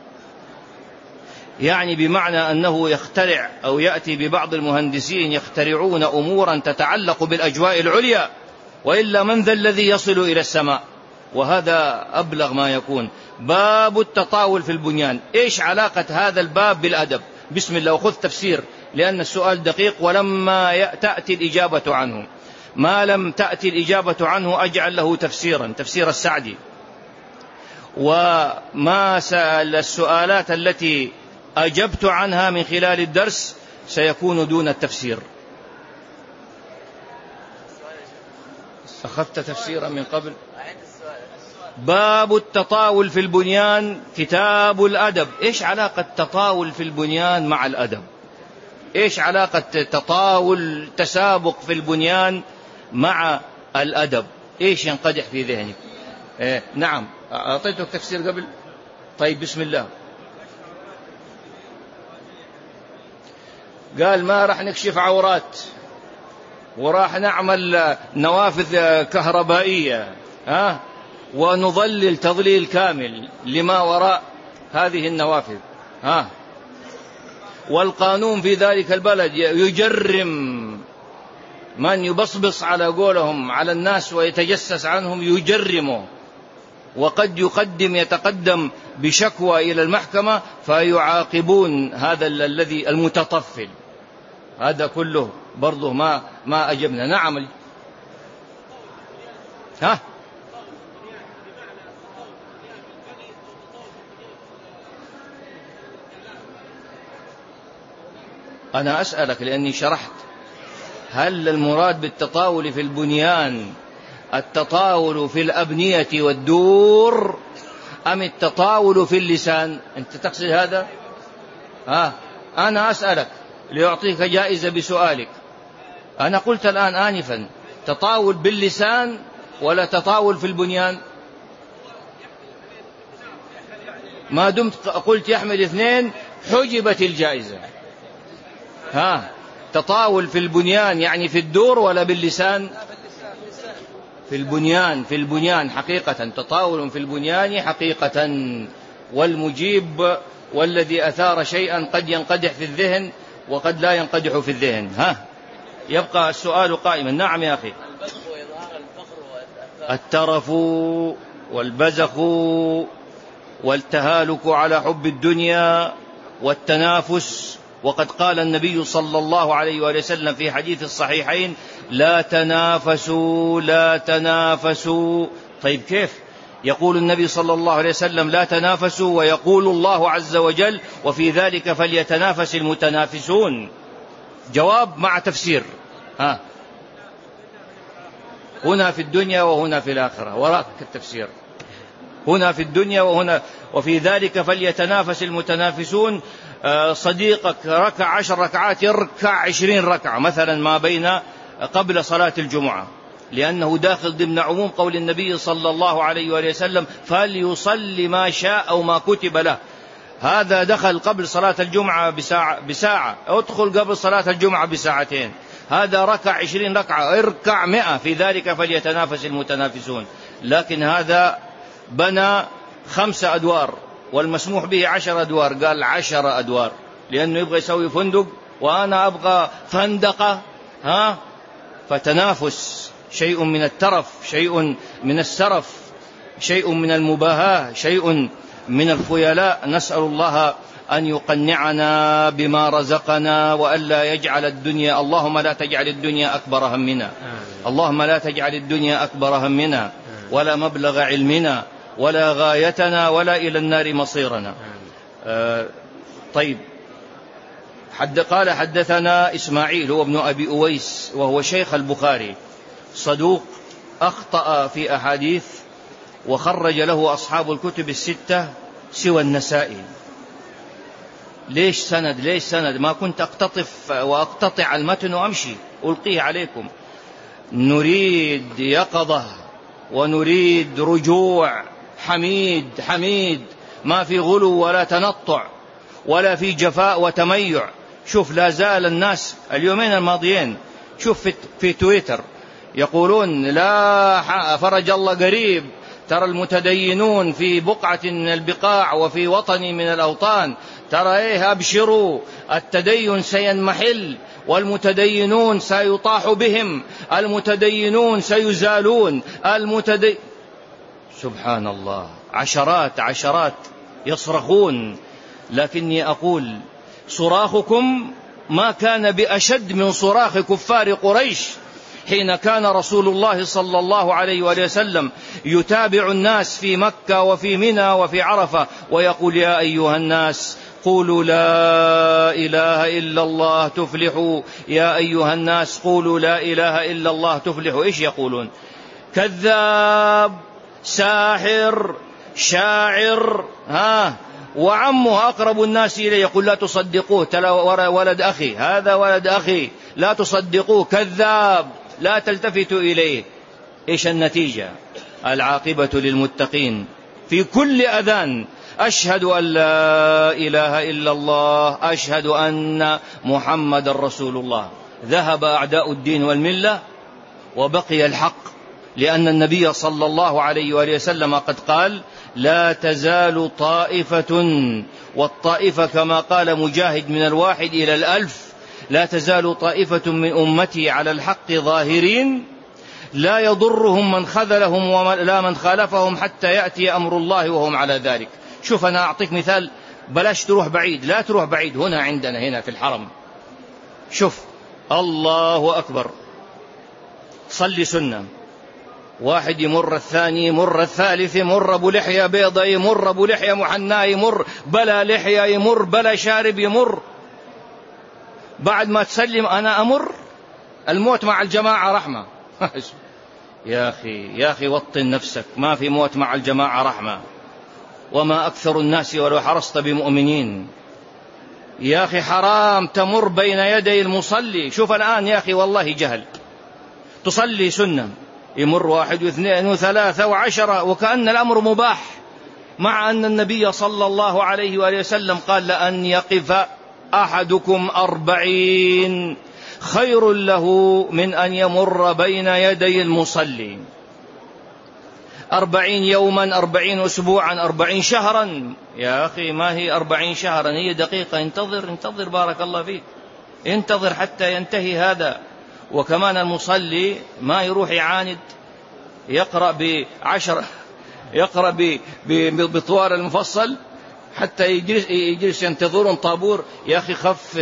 يعني بمعنى أنه يخترع أو يأتي ببعض المهندسين يخترعون أمورا تتعلق بالأجواء العليا، وإلا من ذا الذي يصل إلى السماء؟ وهذا أبلغ ما يكون. باب التطاول في البنيان. إيش علاقة هذا الباب بالأدب؟ بسم الله وخذ تفسير، لأن السؤال دقيق ولما تأتي الإجابة عنه. ما لم تأتي الإجابة عنه أجعل له تفسيرا، تفسير السعدي. وما سأل السؤالات التي أجبت عنها من خلال الدرس سيكون دون التفسير. أخذت تفسيرا من قبل. باب التطاول في البنيان، كتاب الأدب. إيش علاقة التطاول في البنيان مع الأدب؟ إيش علاقة تطاول تسابق في البنيان مع الأدب؟ إيش ينقدح في ذهنك؟ نعم أعطيتك تفسير قبل. طيب بسم الله. قال ما راح نكشف عورات وراح نعمل نوافذ كهربائية ونظلل تظليل كامل لما وراء هذه النوافذ. والقانون في ذلك البلد يجرم من يبصبص على قولهم على الناس ويتجسس عنهم، يجرمه، وقد يتقدم بشكوى إلى المحكمة فيعاقبون هذا الذي المتطفل. هذا كله برضه ما أجبنا. نعم. أنا أسألك لأني شرحت، هل المراد بالتطاول في البنيان التطاول في الأبنية والدور أم التطاول في اللسان؟ أنت تقصد هذا؟ أنا أسألك ليعطيك جائزة بسؤالك. أنا قلت الآن آنفا تطاول باللسان ولا تطاول في البنيان؟ ما دمت قلت يحمل 2 حجبت الجائزة. تطاول في البنيان يعني في الدور ولا باللسان؟ في البنيان حقيقة، تطاول في البنيان حقيقة. والمجيب والذي أثار شيئا قد ينقدح في الذهن وقد لا ينقدح في الذهن. يبقى السؤال قائما. نعم يا أخي. الترف والبزخ والتهالك على حب الدنيا والتنافس. وقد قال النبي صلى الله عليه وسلم في حديث الصحيحين: لا تنافسوا. طيب كيف يقول النبي صلى الله عليه وسلم لا تنافسوا ويقول الله عز وجل وفي ذلك فليتنافس المتنافسون؟ جواب مع تفسير. هنا في الدنيا وهنا في الآخرة، وراك التفسير، هنا في الدنيا وهنا، وفي ذلك فليتنافس المتنافسون. صديقك ركع 10 ركعات يركع 20 ركعة مثلا ما بين قبل صلاة الجمعة، لأنه داخل ضمن عموم قول النبي صلى الله عليه وآله وسلم فليصلي ما شاء أو ما كتب له. هذا دخل قبل صلاة الجمعة بساعة، ادخل قبل صلاة الجمعة بساعتين، هذا ركع 20 ركعة اركع 100، في ذلك فليتنافس المتنافسون. لكن هذا بنى 5 أدوار والمسموح به 10 أدوار، قال 10 أدوار لأنه يبغى يسوي فندق وأنا أبغى فندقة. فتنافس شيء من الترف، شيء من السرف، شيء من المباهاة، شيء من الخيلاء. نسأل الله أن يقنعنا بما رزقنا وألا يجعل الدنيا، اللهم لا تجعل الدنيا أكبر همنا، اللهم لا تجعل الدنيا أكبر همنا ولا مبلغ علمنا ولا غايتنا ولا إلى النار مصيرنا. طيب، قال حدثنا إسماعيل هو ابن أبي أويس وهو شيخ البخاري، صدوق أخطأ في أحاديث وخرج له أصحاب الكتب الستة سوى النسائي. ليش سند؟ ما كنت أقتطف وأقتطع المتن وأمشي ألقيه عليكم. نريد يقظة ونريد رجوع حميد، ما في غلو ولا تنطع ولا في جفاء وتميع. شوف لا زال الناس اليومين الماضيين، شوف في تويتر يقولون لا فرج الله قريب، ترى المتدينون في بقعة من البقاع وفي وطن من الأوطان، ترى أبشروا التدين سينمحل والمتدينون سيطاح بهم، المتدينون سيزالون، سبحان الله، عشرات يصرخون. لكني أقول صراخكم ما كان بأشد من صراخ كفار قريش حين كان رسول الله صلى الله عليه وآله وسلم يتابع الناس في مكة وفي منى وفي عرفة ويقول يا أيها الناس قولوا لا إله إلا الله تفلحوا، يا أيها الناس قولوا لا إله إلا الله تفلحوا. إيش يقولون؟ كذاب، ساحر، شاعر، وعمه أقرب الناس إليه يقول لا تصدقوه، ولد أخي، هذا ولد أخي، لا تصدقوه، كذاب، لا تلتفتوا إليه. إيش النتيجة؟ العاقبة للمتقين. في كل أذان أشهد أن لا إله إلا الله، أشهد أن محمد رسول الله. ذهب أعداء الدين والملة وبقي الحق، لأن النبي صلى الله عليه وآله وسلم قد قال لا تزال طائفة، والطائفة كما قال مجاهد من 1 إلى 1000، لا تزال طائفة من أمتي على الحق ظاهرين لا يضرهم من خذلهم ولا من خالفهم حتى يأتي أمر الله وهم على ذلك. شوف أنا أعطيك مثال، بلاش تروح بعيد، لا تروح بعيد، هنا عندنا هنا في الحرم. شوف الله أكبر، صلي سنة، واحد يمر الثاني، يمر الثالث، يمر أبو لحية بيضة، يمر أبو لحية محناء، يمر بلا لحية، يمر بلا شارب، يمر. بعد ما تسلم أنا أمر. الموت مع الجماعة رحمة. يا أخي وطن نفسك، ما في موت مع الجماعة رحمة، وما أكثر الناس ولو حرصت بمؤمنين. يا أخي حرام تمر بين يدي المصلي. شوف الآن يا أخي والله جهل، تصلي سنة يمر 1 و2 و3 و10 وكأن الأمر مباح، مع أن النبي صلى الله عليه وآله وسلم قال لأن يقف أحدكم 40 خير له من أن يمر بين يدي المصلي. 40 يوما، 40 أسبوعا، 40 شهرا. يا أخي ما هي 40 شهرا، هي دقيقة. انتظر بارك الله فيك، انتظر حتى ينتهي هذا. وكمان المصلي ما يروح يعاند يقرأ ب10، يقرأ بطوال المفصل حتى يجلس ينتظرون طابور. يا أخي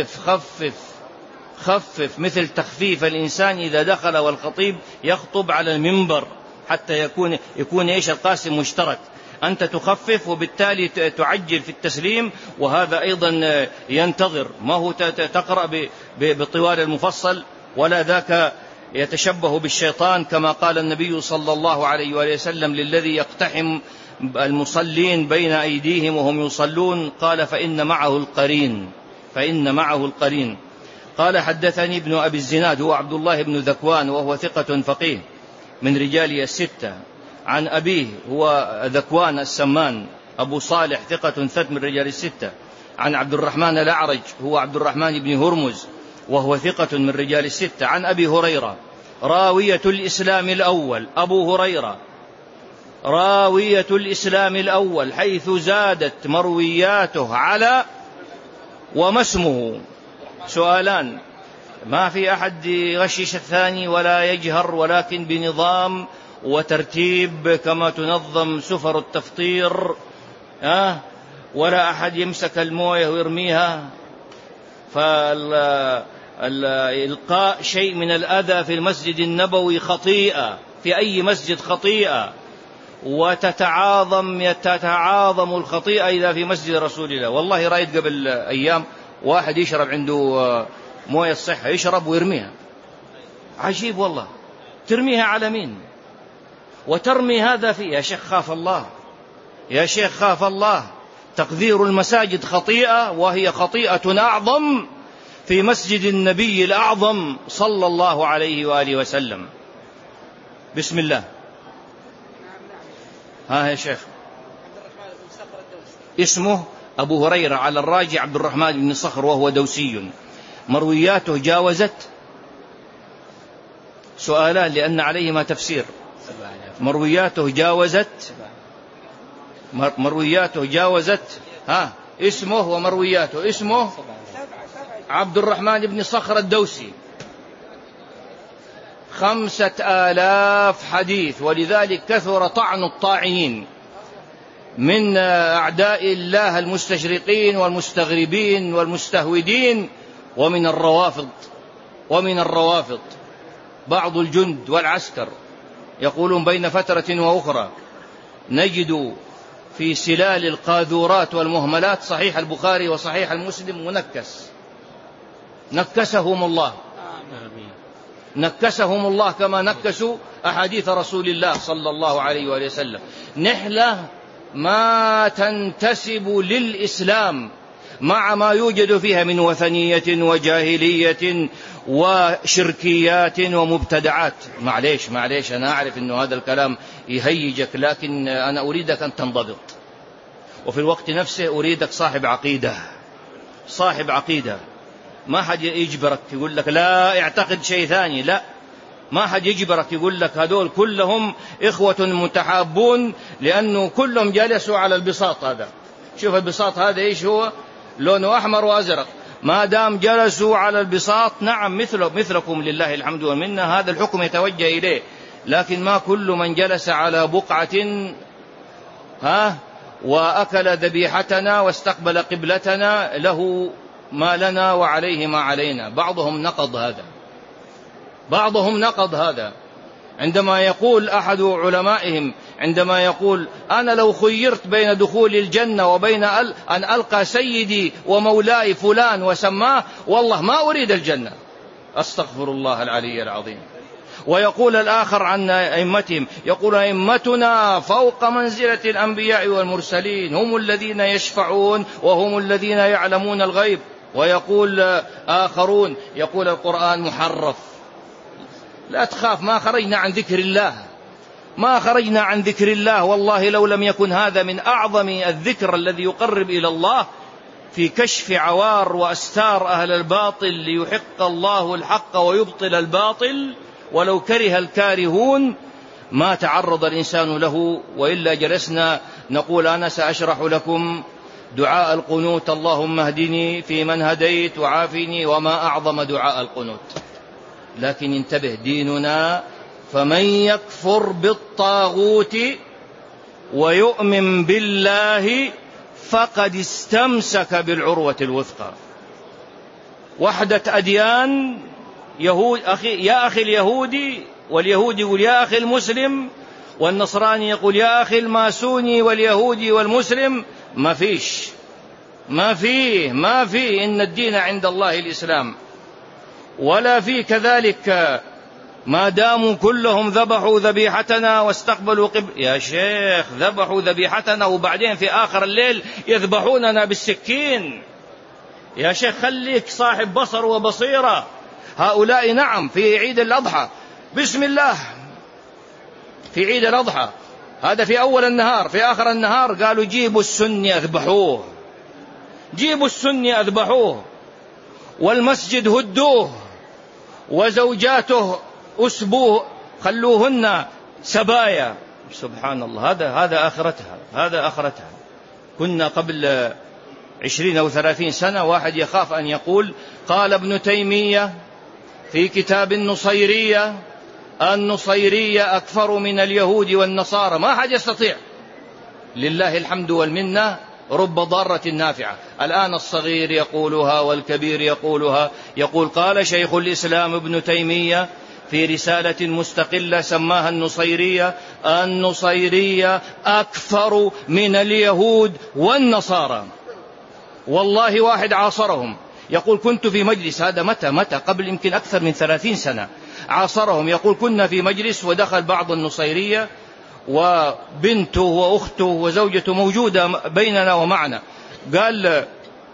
خفف مثل تخفيف الإنسان إذا دخل والخطيب يخطب على المنبر، حتى يكون إيش القاسم مشترك. أنت تخفف وبالتالي تعجل في التسليم، وهذا أيضا ينتظر. ما هو تقرأ بطوال المفصل ولا ذاك يتشبه بالشيطان، كما قال النبي صلى الله عليه وآله وسلم للذي يقتحم المصلين بين أيديهم وهم يصلون، قال فإن معه القرين. قال حدثني ابن أبي الزناد هو عبد الله بن ذكوان وهو ثقة فقيه من رجال الستة، عن أبيه هو ذكوان السمان أبو صالح ثقة ثبت من رجال الستة، عن عبد الرحمن الأعرج هو عبد الرحمن بن هرمز وهو ثقة من رجال الستة، عن أبي هريرة راوية الإسلام الأول، أبو هريرة راوية الإسلام الأول، حيث زادت مروياته على وما اسمه. سؤالان، ما في أحد يغشش الثاني ولا يجهر، ولكن بنظام وترتيب كما تنظم سفر التفطير، ولا أحد يمسك المويه ويرميها. فإلقاء شيء من الأذى في المسجد النبوي خطيئة، في أي مسجد خطيئة، وتتعاظم الخطيئة إذا في مسجد رسول الله. والله رأيت قبل أيام واحد يشرب عنده مويه الصحة، يشرب ويرميها. عجيب والله، ترميها على مين وترمي هذا فيه؟ يا شيخ خاف الله، يا شيخ خاف الله. تقذير المساجد خطيئة، وهي خطيئة أعظم في مسجد النبي الأعظم صلى الله عليه وآله وسلم. بسم الله. يا شيخ. اسمه أبو هريرة على الراجع عبد الرحمن بن صخر وهو دوسي. مروياته جاوزت سؤالان لأن عليهما تفسير. مروياته جاوزت اسمه ومروياته. اسمه عبد الرحمن بن صخر الدوسي، 5000 حديث، ولذلك كثر طعن الطاعنين من أعداء الله المستشرقين والمستغربين والمستهودين ومن الروافض. بعض الجند والعسكر يقولون بين فترة وأخرى نجد في سلال القاذورات والمهملات صحيح البخاري وصحيح المسلم منكس، نكسهم الله كما نكسوا أحاديث رسول الله صلى الله عليه وآله وسلم. نحلة ما تنتسب للإسلام مع ما يوجد فيها من وثنية وجاهلية وشركيات ومبتدعات. معليش أنا أعرف أن هذا الكلام يهيجك، لكن أنا أريدك أن تنضبط، وفي الوقت نفسه أريدك صاحب عقيدة. ما حد يجبرك يقول لك لا اعتقد شيء ثاني، لا، ما حد يجبرك يقول لك هذول كلهم إخوة متحابون لأنه كلهم جلسوا على البساط هذا. شوف البساط هذا إيش هو؟ لونه أحمر وأزرق. ما دام جلسوا على البساط، نعم مثلكم لله الحمد والمنة، هذا الحكم يتوجه إليه. لكن ما كل من جلس على بقعة وأكل ذبيحتنا واستقبل قبلتنا له ما لنا وعليه ما علينا. بعضهم نقض هذا عندما يقول أحد علمائهم، عندما يقول أنا لو خيرت بين دخول الجنة وبين أن ألقى سيدي ومولاي فلان وسماه، والله ما أريد الجنة، أستغفر الله العلي العظيم. ويقول الآخر عن أئمتهم، يقول أئمتنا فوق منزلة الأنبياء والمرسلين، هم الذين يشفعون وهم الذين يعلمون الغيب. ويقول آخرون، يقول القرآن محرف. لا تخاف، ما خرجنا عن ذكر الله. والله لو لم يكن هذا من أعظم الذكر الذي يقرب إلى الله في كشف عوار وأستار أهل الباطل ليحق الله الحق ويبطل الباطل ولو كره الكارهون، ما تعرض الإنسان له. وإلا جلسنا نقول أنا سأشرح لكم دعاء القنوت، اللهم اهدني في من هديت وعافني، وما أعظم دعاء القنوت. لكن انتبه، ديننا فمن يكفر بالطاغوت ويؤمن بالله فقد استمسك بالعروة الوثقى. وحدة أديان، يا أخي اليهودي، واليهودي يقول يا أخي المسلم، والنصراني يقول يا أخي الماسوني واليهودي والمسلم. ما فيه إن الدين عند الله الإسلام. ولا في كذلك ما داموا كلهم ذبحوا ذبيحتنا واستقبلوا يا شيخ ذبحوا ذبيحتنا وبعدين في آخر الليل يذبحوننا بالسكين. يا شيخ خليك صاحب بصر وبصيرة. هؤلاء نعم في عيد الأضحى بسم الله في عيد الأضحى، هذا في أول النهار، في آخر النهار قالوا جيبوا السن أذبحوه، جيبوا السن أذبحوه، والمسجد هدوه، وزوجاته أسبوه خلوهن سبايا. سبحان الله، هذا آخرتها، هذا آخرتها. كنا قبل 20 أو 30 سنة واحد يخاف أن يقول قال ابن تيمية في كتاب النصيرية النصيرية أكفر من اليهود والنصارى، ما حد يستطيع. لله الحمد والمنة، رب ضارة نافعة. الآن الصغير يقولها والكبير يقولها. يقول قال شيخ الإسلام ابن تيمية في رسالة مستقلة سماها النصيرية النصيرية أكفر من اليهود والنصارى. والله واحد عاصرهم يقول كنت في مجلس، هذا متى قبل يمكن أكثر من 30 سنة، عاصرهم يقول كنا في مجلس ودخل بعض النصيرية وبنته وأخته وزوجته موجودة بيننا ومعنا، قال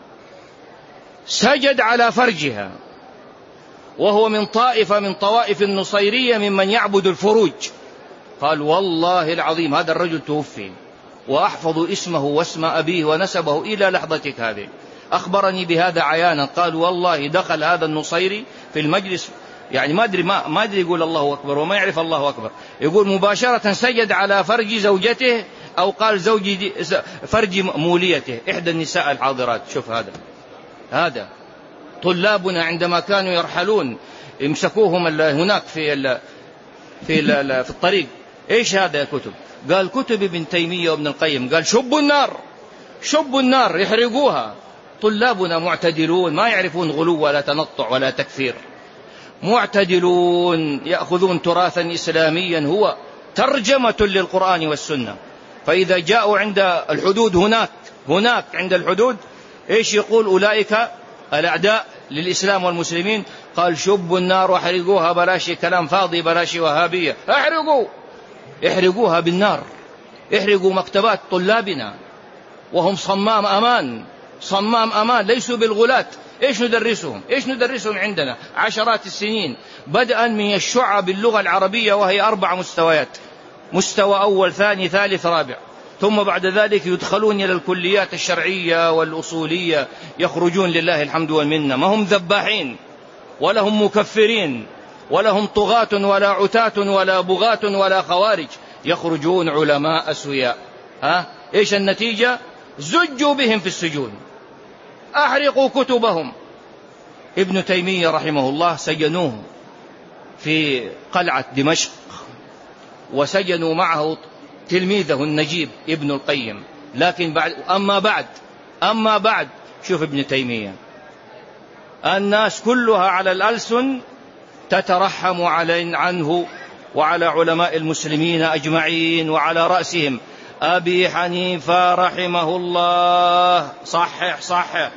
سجد على فرجها، وهو من طائفة من طوائف النصيرية ممن يعبد الفروج. قال والله العظيم هذا الرجل توفي وأحفظ اسمه واسم أبيه ونسبه إلى لحظتك هذه، أخبرني بهذا عيانا. قال والله دخل هذا النصيري في المجلس، يعني ما أدري يقول الله أكبر وما يعرف الله أكبر، يقول مباشرة سجد على فرج زوجته أو قال زوجي فرج موليته إحدى النساء الحاضرات. شوف هذا طلابنا عندما كانوا يرحلون يمسكوهم هناك في الطريق. إيش هذا يا كتب؟ قال كتب ابن تيمية وابن القيم، قال شبوا النار يحرقوها. طلابنا معتدلون ما يعرفون غلو ولا تنطع ولا تكفير، معتدلون يأخذون تراثا إسلاميا هو ترجمة للقرآن والسنة. فإذا جاءوا عند الحدود هناك عند الحدود إيش يقول أولئك الأعداء للإسلام والمسلمين؟ قال شبوا النار واحرقوها، بلاش كلام فاضي، بلاش وهابية، احرقوها بالنار، احرقوا مكتبات طلابنا وهم صمام أمان ليسوا بالغلاة. إيش ندرسهم عندنا عشرات السنين، بدءا من الشعب باللغة العربية وهي 4 مستويات، مستوى أول ثاني ثالث رابع، ثم بعد ذلك يدخلون إلى الكليات الشرعية والأصولية، يخرجون لله الحمد والمنة، ما هم ذباحين ولا هم مكفرين ولا هم طغاة ولا عتاة ولا بغاة ولا خوارج، يخرجون علماء أسوياء. إيش النتيجة؟ زجوا بهم في السجون، أحرقوا كتبهم. ابن تيمية رحمه الله سجنوه في قلعة دمشق، وسجنوا معه تلميذه النجيب ابن القيم. لكن أما بعد شوف ابن تيمية، الناس كلها على الألسن تترحم عنه وعلى علماء المسلمين أجمعين، وعلى رأسهم أبي حنيفة رحمه الله، صحح،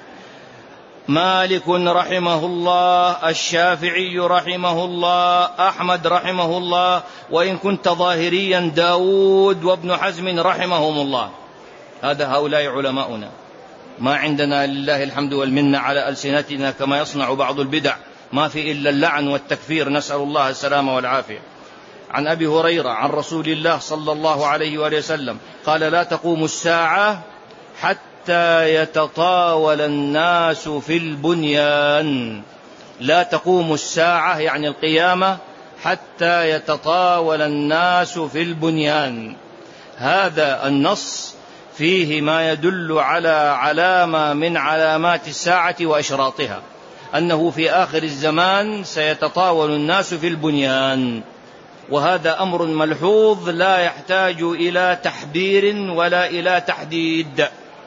مالك رحمه الله، الشافعي رحمه الله، أحمد رحمه الله، وإن كنت ظاهريا داود وابن حزم رحمهم الله. هؤلاء علماؤنا، ما عندنا لله الحمد والمنة على ألسنتنا كما يصنع بعض البدع، ما في إلا اللعن والتكفير، نسأل الله السلامة والعافية. عن أبي هريرة عن رسول الله صلى الله عليه وآله وسلم قال لا تقوم الساعة حتى يتطاول الناس في البنيان. لا تقوم الساعة يعني القيامة حتى يتطاول الناس في البنيان. هذا النص فيه ما يدل على علامة من علامات الساعة وأشراطها، أنه في آخر الزمان سيتطاول الناس في البنيان، وهذا أمر ملحوظ لا يحتاج إلى تحذير ولا إلى تحديد.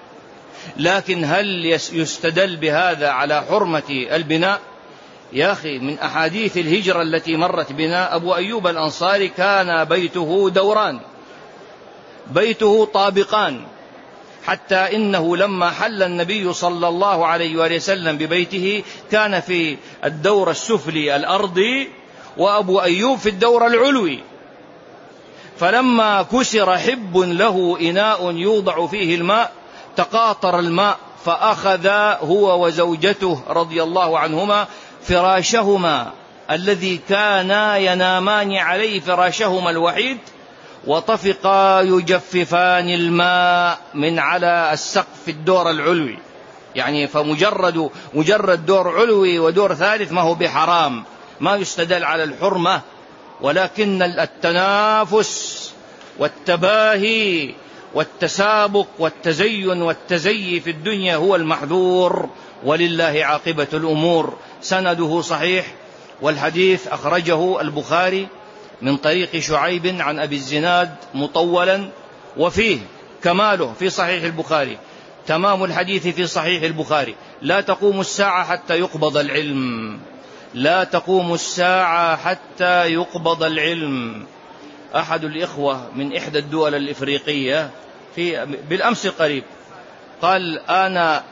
لكن هل يستدل بهذا على حرمة البناء؟ يا أخي من أحاديث الهجرة التي مرت بنا، أبو أيوب الأنصاري كان بيته دوران، بيته طابقان، حتى إنه لما حل النبي صلى الله عليه وآله وسلم ببيته كان في الدور السفلي الأرضي وأبو أيوب في الدور العلوي، فلما كسر حب له إناء يوضع فيه الماء تقاطر الماء، فأخذ هو وزوجته رضي الله عنهما فراشهما الذي كانا ينامان عليه، فراشهما الوحيد، وطفقا يجففان الماء من على السقف في الدور العلوي. يعني مجرد دور علوي ودور ثالث ما هو بحرام، ما يستدل على الحرمة، ولكن التنافس والتباهي والتسابق والتزين والتزيي في الدنيا هو المحذور، ولله عاقبة الأمور. سنده صحيح، والحديث أخرجه البخاري من طريق شعيب عن أبي الزناد مطولا، وفيه كماله في صحيح البخاري، تمام الحديث في صحيح البخاري. لا تقوم الساعة حتى يقبض العلم، لا تقوم الساعة حتى يقبض العلم. أحد الإخوة من إحدى الدول الإفريقية بالأمس القريب قال أنا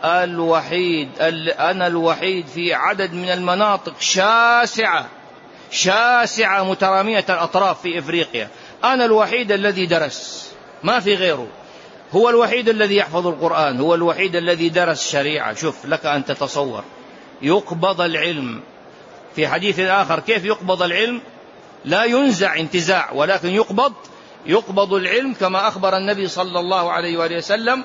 الوحيد في عدد من المناطق شاسعة مترامية الأطراف في إفريقيا، أنا الوحيد الذي درس، ما في غيره، هو الوحيد الذي يحفظ القرآن، هو الوحيد الذي درس شريعة. شوف لك أن تتصور، يقبض العلم. في حديث آخر كيف يقبض العلم؟ لا ينزع انتزاع، ولكن يقبض العلم كما أخبر النبي صلى الله عليه وآله وسلم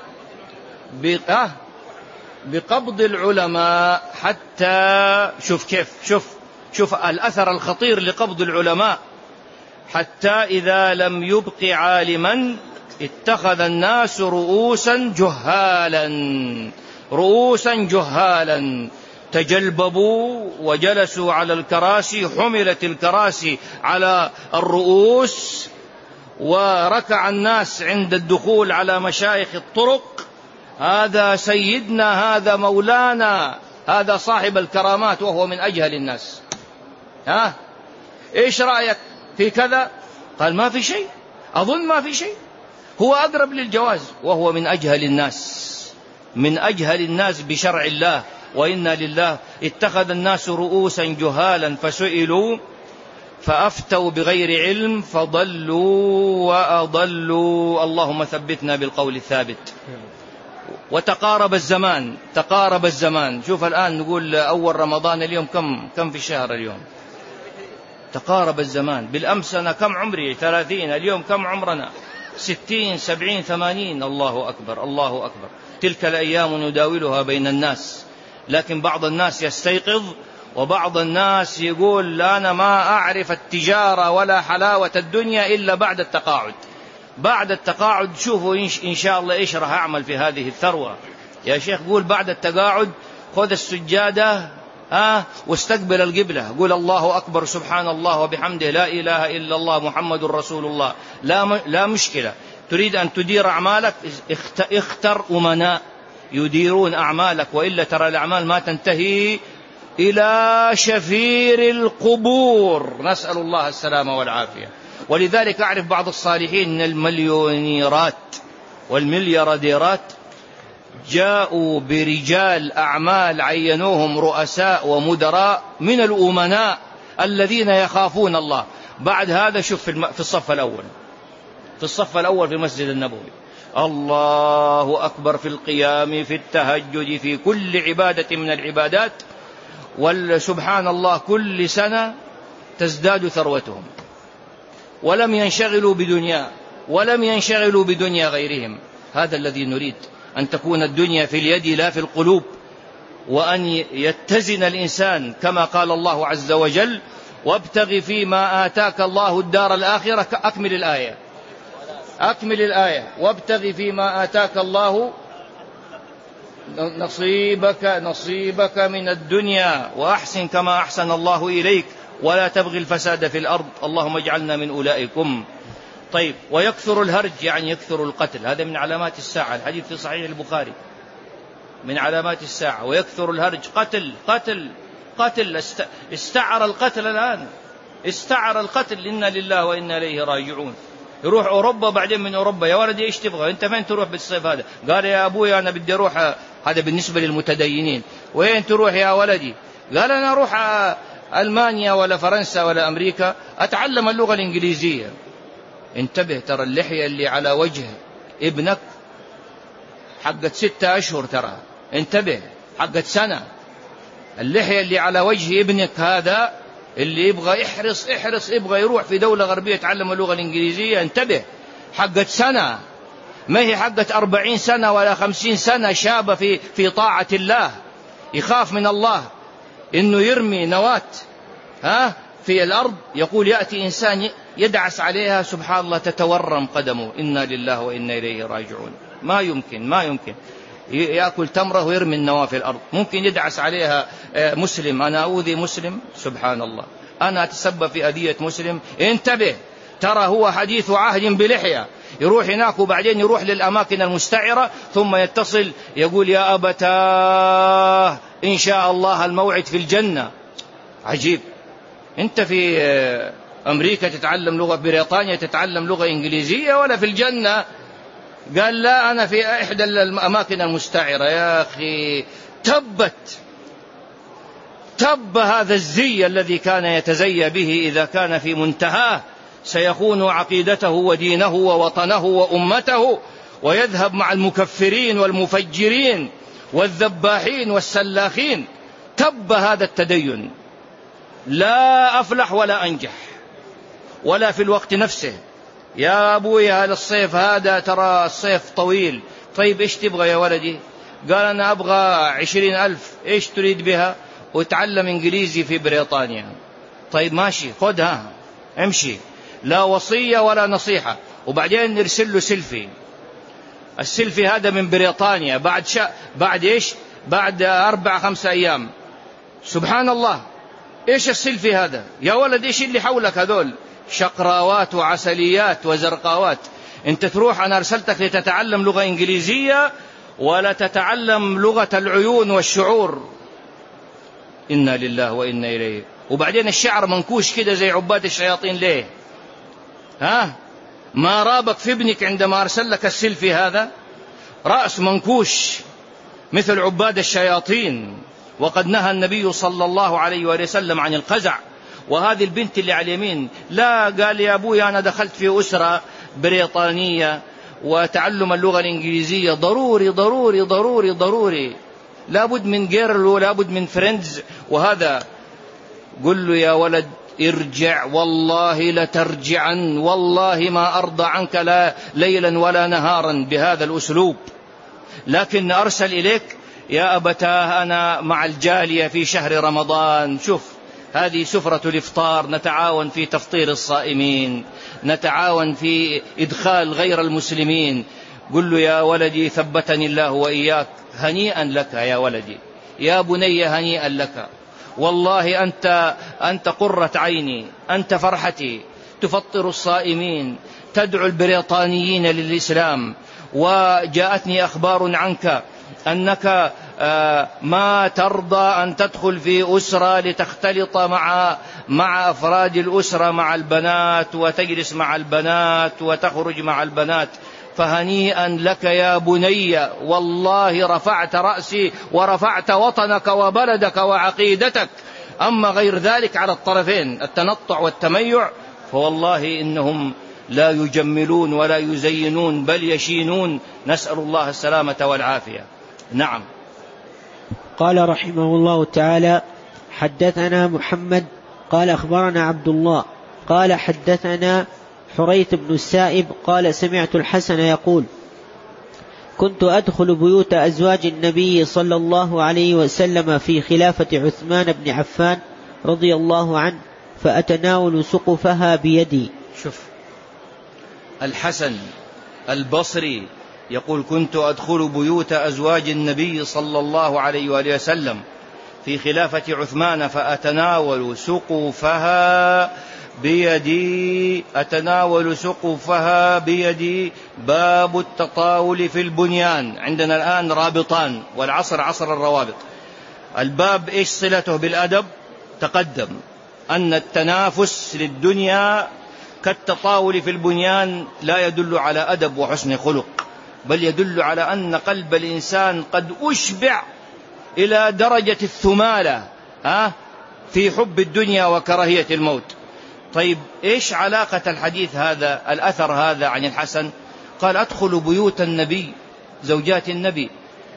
بقبض العلماء حتى شوف الأثر الخطير لقبض العلماء، حتى إذا لم يبق عالما اتخذ الناس رؤوسا جهالا تجلببوا وجلسوا على الكراسي، حملت الكراسي على الرؤوس، وركع الناس عند الدخول على مشايخ الطرق، هذا سيدنا، هذا مولانا، هذا صاحب الكرامات وهو من أجهل الناس. إيش رأيك في كذا؟ قال ما في شيء، أظن ما في شيء، هو أقرب للجواز، وهو من أجهل الناس بشرع الله، وإنا لله. اتخذ الناس رؤوسا جهالا فسئلوا فأفتوا بغير علم فضلوا وأضلوا. اللهم ثبتنا بالقول الثابت. وتقارب الزمان. شوف الآن نقول أول رمضان، اليوم كم في الشهر اليوم؟ تقارب الزمان. بالأمس أنا كم عمري؟ 30، اليوم كم عمرنا؟ 60 70 80. الله أكبر. تلك الأيام نداولها بين الناس، لكن بعض الناس يستيقظ وبعض الناس يقول لا، أنا ما أعرف التجارة ولا حلاوة الدنيا إلا بعد التقاعد. شوفوا إن شاء الله إيش راح أعمل في هذه الثروة. يا شيخ قول بعد التقاعد خذ السجادة واستقبل القبلة، قول الله أكبر سبحان الله وبحمده لا إله إلا الله محمد رسول الله. لا مشكلة. تريد أن تدير أعمالك، اختر أمناء يديرون أعمالك، وإلا ترى الأعمال ما تنتهي إلى شفير القبور، نسأل الله السلامة والعافية. ولذلك أعرف بعض الصالحين من المليونيرات والمليارديرات جاءوا برجال أعمال عينوهم رؤساء ومدراء من الأمناء الذين يخافون الله. بعد هذا شوف في الصف الأول في مسجد النبوي، الله أكبر في القيام، في التهجد، في كل عبادة من العبادات، وسبحان الله كل سنة تزداد ثروتهم، ولم ينشغلوا بدنيا غيرهم. هذا الذي نريد، أن تكون الدنيا في اليد لا في القلوب، وأن يتزن الإنسان كما قال الله عز وجل وابتغ فيما آتاك الله الدار الآخرة. أكمل الآية وابتغ فيما آتاك الله نصيبك من الدنيا وأحسن كما أحسن الله إليك ولا تبغي الفساد في الأرض. اللهم اجعلنا من أولئكم. طيب، ويكثر الهرج يعني يكثر القتل، هذا من علامات الساعة، الحديث في صحيح البخاري، من علامات الساعة. ويكثر الهرج، قتل استعر القتل الآن، استعر القتل، إنا لله وإنا إليه راجعون. يروح أوروبا بعدين من أوروبا. يا ولدي إيش تبغى أنت؟ فين تروح بالصيف هذا؟ قال يا أبوي أنا بدي أروح، هذا بالنسبة للمتدينين. وين تروح يا ولدي؟ قال أنا أروح ألمانيا ولا فرنسا ولا أمريكا أتعلم اللغة الإنجليزية. انتبه، ترى اللحية اللي على وجه ابنك حقت 6 أشهر، ترى انتبه، حقت سنة. اللحية اللي على وجه ابنك هذا اللي يبغى احرص يبغى يروح في دولة غربية يتعلم اللغة الإنجليزية، انتبه، حقت سنة، ما هي حقت 40 سنة ولا 50 سنة. شاب في طاعة الله يخاف من الله إنه يرمي نواة في الأرض، يقول يأتي إنسان يدعس عليها سبحان الله تتورم قدمه، إنا لله وإنا إليه راجعون. ما يمكن يأكل تمره ويرمي النواة في الأرض. ممكن يدعس عليها مسلم، أنا أؤذي مسلم، سبحان الله، أنا أتسبب في أذية مسلم. انتبه، ترى هو حديث عهد بلحية، يروح هناك وبعدين يروح للأماكن المستعرة ثم يتصل يقول يا أبتاه إن شاء الله الموعد في الجنة. عجيب، أنت في أمريكا تتعلم لغة، بريطانيا تتعلم لغة إنجليزية، ولا في الجنة؟ قال لا أنا في إحدى الأماكن المستعرة. يا أخي تب هذا الزي الذي كان يتزي به، إذا كان في منتهاه سيخون عقيدته ودينه ووطنه وأمته، ويذهب مع المكفرين والمفجرين والذباحين والسلاخين. تب هذا التدين، لا أفلح ولا أنجح ولا في الوقت نفسه. يا أبوي هذا الصيف هذا ترى الصيف طويل. طيب إيش تبغى يا ولدي؟ قال أنا أبغى 20,000. إيش تريد بها؟ وتعلم إنجليزي في بريطانيا. طيب ماشي، خدها امشي، لا وصية ولا نصيحة. وبعدين نرسل له سيلفي، السيلفي هذا من بريطانيا بعد إيش؟ بعد 4-5 أيام. سبحان الله، إيش السيلفي هذا يا ولد؟ إيش اللي حولك هذول؟ شقراوات وعسليات وزرقاوات. أنت تروح، أنا أرسلتك لتتعلم لغة إنجليزية ولا تتعلم لغة العيون والشعور. إنا لله وإنا إليه. وبعدين الشعر منكوش كده زي عباد الشياطين ليه؟ ما رابك في ابنك عندما أرسل لك السيلفي هذا؟ رأس منكوش مثل عباد الشياطين. وقد نهى النبي صلى الله عليه وسلم عن القزع. وهذه البنت اللي على اليمين، لا قال يا أبوي أنا دخلت في أسرة بريطانية وتعلم اللغة الإنجليزية ضروري ضروري ضروري ضروري، لابد من جيرل ولابد من فريندز وهذا. قل له يا ولد ارجع، والله لترجعن، والله ما أرضى عنك لا ليلا ولا نهارا بهذا الأسلوب. لكن أرسل إليك يا أبتاه أنا مع الجالية في شهر رمضان، شوف هذه سفرة الإفطار، نتعاون في تفطير الصائمين، نتعاون في إدخال غير المسلمين. قل له يا ولدي ثبتني الله وإياك، هنيئا لك يا ولدي، يا بني هنيئا لك، والله أنت قرة عيني، أنت فرحتي، تفطر الصائمين، تدعو البريطانيين للإسلام. وجاءتني أخبار عنك أنك ما ترضى أن تدخل في أسرة لتختلط مع أفراد الأسرة، مع البنات، وتجلس مع البنات وتخرج مع البنات. فهنيئا لك يا بني، والله رفعت رأسي ورفعت وطنك وبلدك وعقيدتك. أما غير ذلك على الطرفين التنطع والتميع فوالله إنهم لا يجملون ولا يزينون بل يشينون، نسأل الله السلامة والعافية. نعم. قال رحمه الله تعالى: حدثنا محمد قال أخبرنا عبد الله قال حدثنا حريث بن السائب قال سمعت الحسن يقول: كنت أدخل بيوت أزواج النبي صلى الله عليه وسلم في خلافة عثمان بن عفان رضي الله عنه فأتناول سقفها بيدي. شوف الحسن البصري يقول: كنت أدخل بيوت أزواج النبي صلى الله عليه وآله وسلم في خلافة عثمان فأتناول سقفها بيدي. أتناول سقفها بيدي. باب التطاول في البنيان. عندنا الآن رابطان، والعصر عصر الروابط. الباب إيش صلته بالأدب؟ تقدم أن التنافس للدنيا كالتطاول في البنيان لا يدل على أدب وحسن خلق، بل يدل على أن قلب الإنسان قد أشبع إلى درجة الثمالة في حب الدنيا وكراهية الموت. طيب إيش علاقة الحديث هذا الأثر هذا عن الحسن؟ قال أدخل بيوت النبي زوجات النبي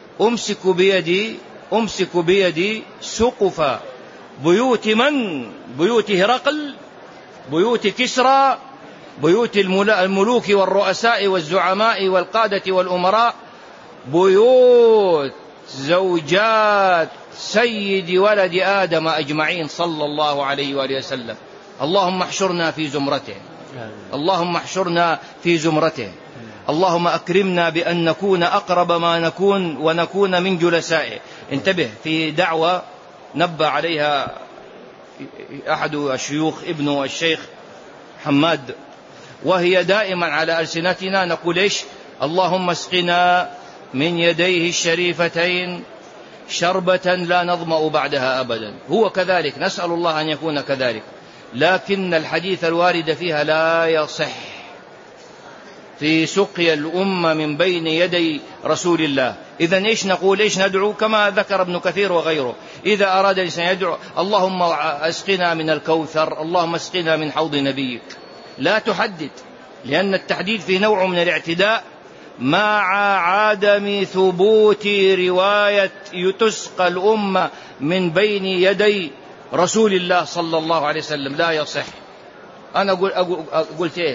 أمسك بيدي سقف بيوت من؟ بيوت هرقل، بيوت كسرى، بيوت الملوك والرؤساء والزعماء والقادة والأمراء، بيوت زوجات سيد ولد آدم أجمعين صلى الله عليه وآله وسلم. اللهم احشرنا في زمرته، اللهم احشرنا في زمرته، اللهم أكرمنا بأن نكون أقرب ما نكون ونكون من جلسائه. انتبه، في دعوة نبه عليها أحد الشيوخ ابن الشيخ حماد، وهي دائما على ألسنتنا، نقول إيش؟ اللهم اسقنا من يديه الشريفتين شربة لا نظمأ بعدها أبدا. هو كذلك، نسأل الله أن يكون كذلك، لكن الحديث الوارد فيها لا يصح في سقي الأمة من بين يدي رسول الله. إذن إيش نقول؟ إيش ندعو؟ كما ذكر ابن كثير وغيره، إذا أراد الإنسان يدعو اللهم اسقنا من الكوثر، اللهم اسقنا من حوض نبيك. لا تحدد، لأن التحديد فيه نوع من الاعتداء مع عدم ثبوت رواية تسقى الأمة من بين يدي رسول الله صلى الله عليه وسلم، لا يصح. أنا قلت إيه؟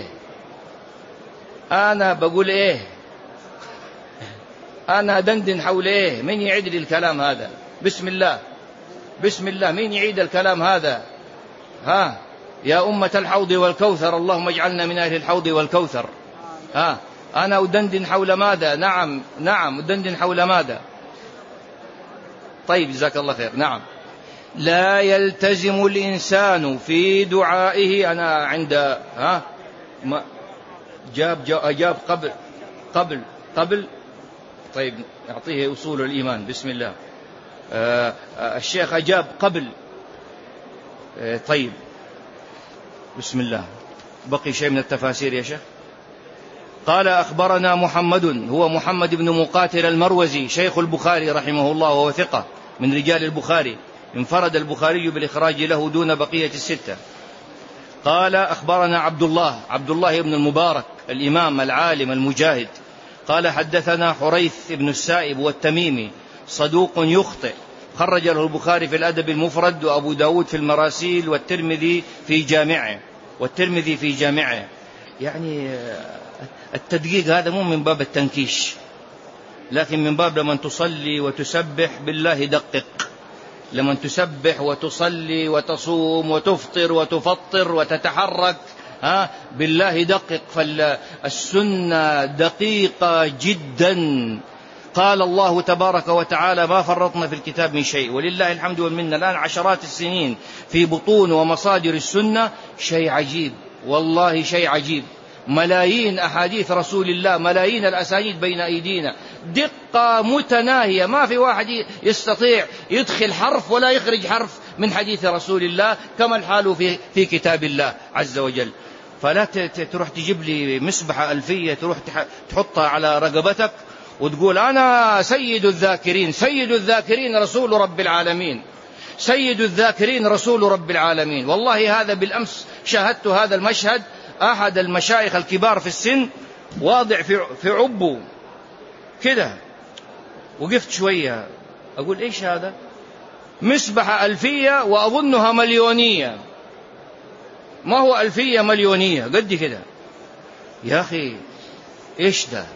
أنا بقول إيه؟ أنا دندن حول إيه؟ من يعيد لي الكلام هذا؟ بسم الله بسم الله، مين يعيد الكلام هذا؟ يا أمة الحوض والكوثر، اللهم اجعلنا من أهل الحوض والكوثر. أنا أدندن حول ماذا؟ نعم أدندن حول ماذا؟ طيب جزاك الله خير. نعم، لا يلتزم الإنسان في دعائه. أنا عند أجاب قبل. طيب أعطيه أصول الإيمان. بسم الله. الشيخ أجاب قبل. طيب بسم الله. بقي شيء من التفاسير يا شيخ؟ قال أخبرنا محمد، هو محمد بن مقاتل المروزي شيخ البخاري رحمه الله، وهو ثقة من رجال البخاري، انفرد البخاري بالإخراج له دون بقية الستة. قال أخبرنا عبد الله بن المبارك الإمام العالم المجاهد، قال حدثنا حريث بن السائب والتميمي صدوق يخطئ، خرج له البخاري في الأدب المفرد، وأبو داود في المراسيل، والترمذي في جامعه. يعني التدقيق هذا مو من باب التنكيش، لكن من باب لمن تصلي وتسبح بالله دقق، لمن تسبح وتصلي وتصوم وتفطر وتفطر وتتحرك بالله دقق، فالسنة دقيقة جدا. قال الله تبارك وتعالى ما فرطنا في الكتاب من شيء، ولله الحمد والمنة. الآن عشرات السنين في بطون ومصادر السنة، شيء عجيب والله، شيء عجيب. ملايين أحاديث رسول الله، ملايين الأسانيد بين أيدينا، دقة متناهية، ما في واحد يستطيع يدخل حرف ولا يخرج حرف من حديث رسول الله، كما الحال في كتاب الله عز وجل. فلا تروح تجيب لي مسبحة ألفية تروح تحطها على رقبتك وتقول أنا سيد الذاكرين. سيد الذاكرين رسول رب العالمين، سيد الذاكرين رسول رب العالمين. والله هذا بالأمس شاهدت هذا المشهد، أحد المشايخ الكبار في السن واضع في عبه كده، وقفت شوية أقول إيش هذا؟ مسبحة ألفية وأظنها مليونية، ما هو ألفية مليونية قد كده. يا أخي إيش ده؟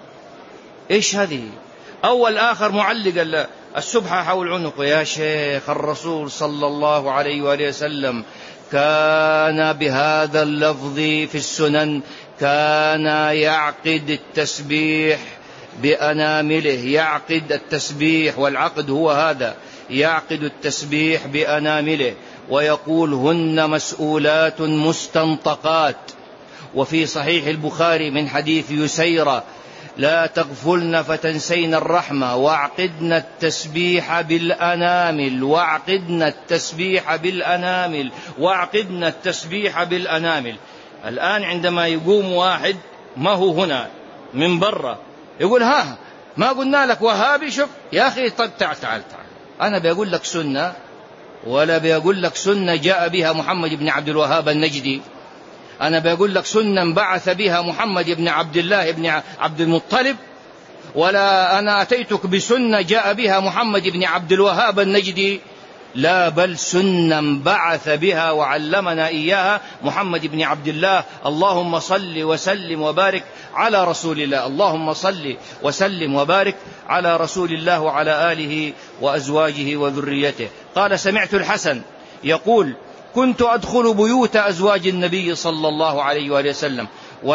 إيش هذه؟ أول آخر معلق السبحة حول عنقه. يا شيخ، الرسول صلى الله عليه وآله وسلم كان بهذا اللفظ في السنن، كان يعقد التسبيح بأنامله، يعقد التسبيح، والعقد هو هذا، يعقد التسبيح بأنامله، ويقول هن مسؤولات مستنطقات. وفي صحيح البخاري من حديث يسيرة لا تغفلن فتنسين الرحمة، واعقدن التسبيح بالأنامل، واعقدن التسبيح بالأنامل، واعقدن التسبيح بالأنامل. الآن عندما يقوم واحد ما هو هنا من برا يقول ها ما قلنا لك وهابي، شوف يا أخي طب تعال أنا بيقول لك سنة ولا بيقول لك سنة جاء بها محمد بن عبد الوهاب النجدي؟ أنا بيقول لك سنة بعث بها محمد بن عبد الله بن عبد المطلب، ولا أنا أتيتك بسنة جاء بها محمد بن عبد الوهاب النجدي؟ لا، بل سنة بعث بها وعلمنا إياها محمد بن عبد الله. اللهم صل وسلم وبارك على رسول الله، اللهم صل وسلم وبارك على رسول الله وعلى آله وأزواجه وذريته. قال سمعت الحسن يقول كنت أدخل بيوت أزواج النبي صلى الله عليه وآله وسلم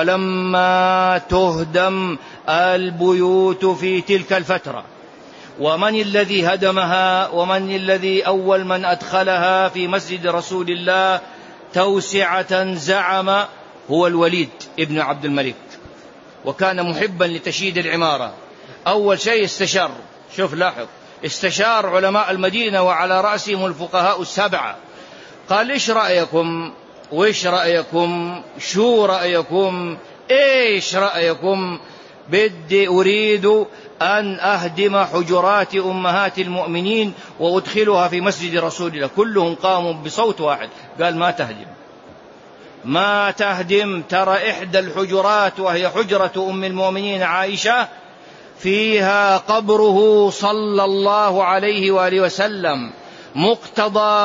ولما تهدم البيوت في تلك الفترة، ومن الذي هدمها ومن الذي أول من أدخلها في مسجد رسول الله توسعة زعم هو الوليد ابن عبد الملك، وكان محبا لتشييد العمارة. أول شيء استشار، شوف لاحظ، استشار علماء المدينة وعلى رأسهم الفقهاء السبعة، قال إيش رأيكم وإيش رأيكم شو رأيكم إيش رأيكم؟ بدي أريد أن أهدم حجرات أمهات المؤمنين وأدخلها في مسجد رسول الله. كلهم قاموا بصوت واحد، قال ما تهدم ما تهدم، ترى إحدى الحجرات وهي حجرة أم المؤمنين عائشة فيها قبره صلى الله عليه وآله وسلم. مقتضى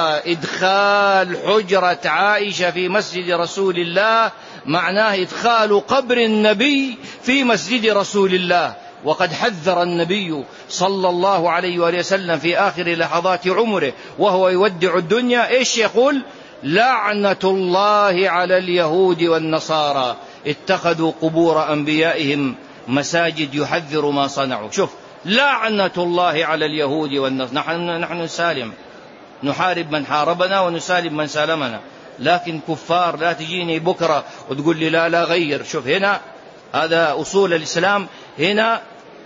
إدخال حجرة عائشة في مسجد رسول الله معناه إدخال قبر النبي في مسجد رسول الله. وقد حذر النبي صلى الله عليه وآله وسلم في آخر لحظات عمره وهو يودع الدنيا، إيش يقول؟ لعنة الله على اليهود والنصارى اتخذوا قبور أنبيائهم مساجد، يحذر ما صنعوا. شوف، لعنة الله على اليهود والنصارى. نحن نسالم، نحارب من حاربنا ونسالم من سالمنا، لكن كفار لا تجيني بكرة وتقول لي لا غير. شوف هنا، هذا أصول الإسلام، هنا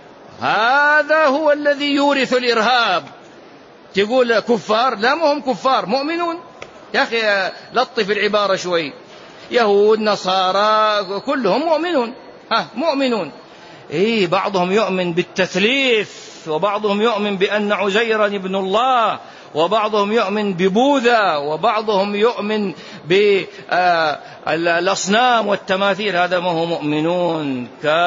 هذا هو الذي يورث الإرهاب. تقول كفار، لا ما هم كفار، مؤمنون. يا أخي لطف العبارة شوي، يهود نصارى كلهم مؤمنون، مؤمنون. بعضهم يؤمن بالتثليث، وبعضهم يؤمن بأن عزيرا ابن الله، وبعضهم يؤمن ببوذا، وبعضهم يؤمن بالأصنام والتماثيل. هذا ما هو مؤمنون،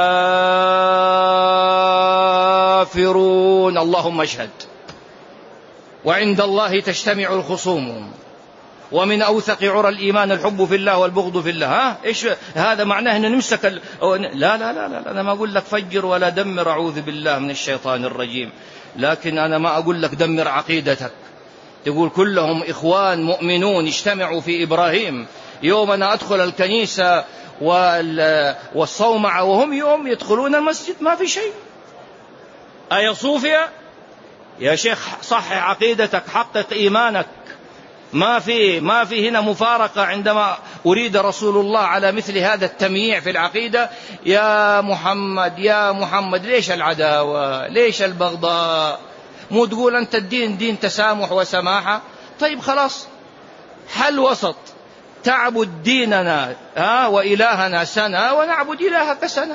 كافرون. اللهم اشهد. وعند الله تجتمع الخصوم، ومن أوثق عرى الإيمان الحب في الله والبغض في الله. إيش هذا معناه؟ أن نمسك لا أنا ما أقول لك فجر ولا دمر، أعوذ بالله من الشيطان الرجيم، لكن أنا ما أقول لك دمر عقيدتك. تقول كلهم إخوان مؤمنون اجتمعوا في إبراهيم، يوم أنا أدخل الكنيسة والصومعة وهم يوم يدخلون المسجد، ما في شيء. آية صوفيا يا شيخ، صح عقيدتك، حقق إيمانك، ما في هنا مفارقة. عندما أريد رسول الله على مثل هذا التمييع في العقيدة، يا محمد ليش العداوة؟ ليش البغضاء؟ مو تقول أنت الدين دين تسامح وسماحة؟ طيب خلاص، حل وسط، تعبد ديننا وإلهنا سنة ونعبد إلهك سنة،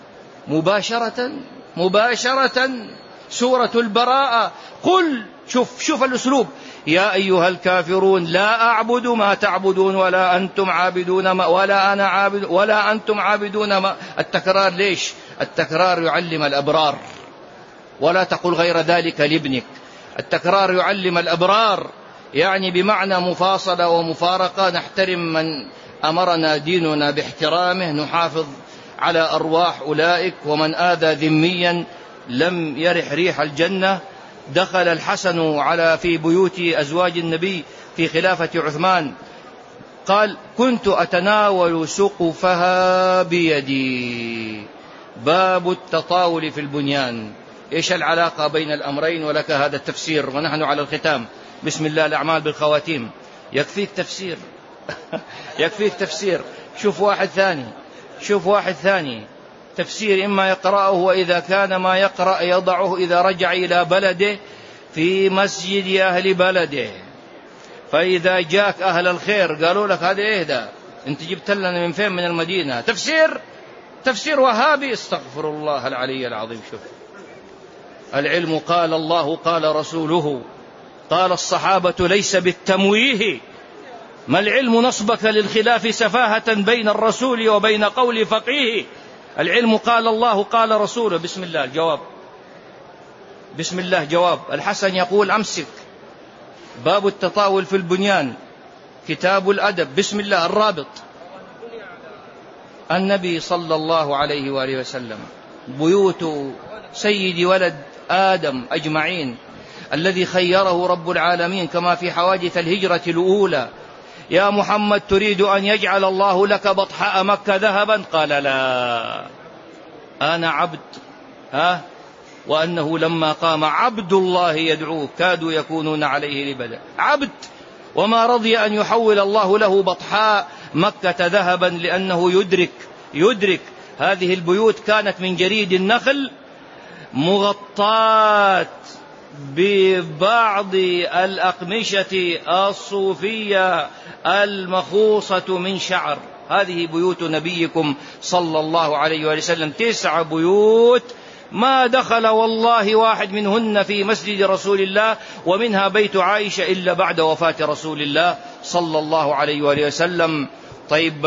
مباشرة. سورة البراءة، قل، شوف الأسلوب، يا أيها الكافرون لا أعبد ما تعبدون ولا أنتم عابدون ما ولا أنا عابد ولا أنتم عابدون ما. التكرار ليش؟ التكرار يعلم الأبرار، ولا تقل غير ذلك لابنك. التكرار يعلم الأبرار، يعني بمعنى مفاصلة ومفارقة. نحترم من أمرنا ديننا باحترامه، نحافظ على أرواح أولئك، ومن آذى ذميا لم يرح ريح الجنة. دخل الحسن في بيوت أزواج النبي في خلافة عثمان، قال كنت أتناول سقفها بيدي. باب التطاول في البنيان. إيش العلاقة بين الأمرين؟ ولك هذا التفسير ونحن على الختام. بسم الله، الأعمال بالخواتيم. يكفيك تفسير يكفيك تفسير. شوف واحد ثاني تفسير، إما يقرأه، وإذا كان ما يقرأ يضعه إذا رجع إلى بلده في مسجد أهل بلده. فإذا جاك أهل الخير قالوا لك هذا إيه ده، أنت جبت لنا من فين؟ من المدينة. تفسير وهابي. استغفر الله العلي العظيم. شوف، العلم قال الله قال رسوله قال الصحابة ليس بالتمويه. ما العلم نصبك للخلاف سفاهة بين الرسول وبين قول فقيه. العلم قال الله قال رسوله. بسم الله الجواب. بسم الله جواب. الحسن يقول أمسك. باب التطاول في البنيان. كتاب الأدب. بسم الله الرابط. النبي صلى الله عليه وآله وسلم بيوت سيد ولد آدم أجمعين الذي خيره رب العالمين كما في حوادث الهجرة الأولى: يا محمد تريد أن يجعل الله لك بطحاء مكة ذهبا؟ قال لا، أنا عبد. وأنه لما قام عبد الله يدعوه كادوا يكونون عليه لبدا. عبد، وما رضي أن يحول الله له بطحاء مكة ذهبا، لأنه يدرك هذه البيوت كانت من جريد النخل مغطاة ببعض الأقمشة الصوفية المخوصة من شعر. هذه بيوت نبيكم صلى الله عليه وسلم 9 بيوت ما دخل والله واحد منهن في مسجد رسول الله، ومنها بيت عائشة إلا بعد وفاة رسول الله صلى الله عليه وسلم. طيب،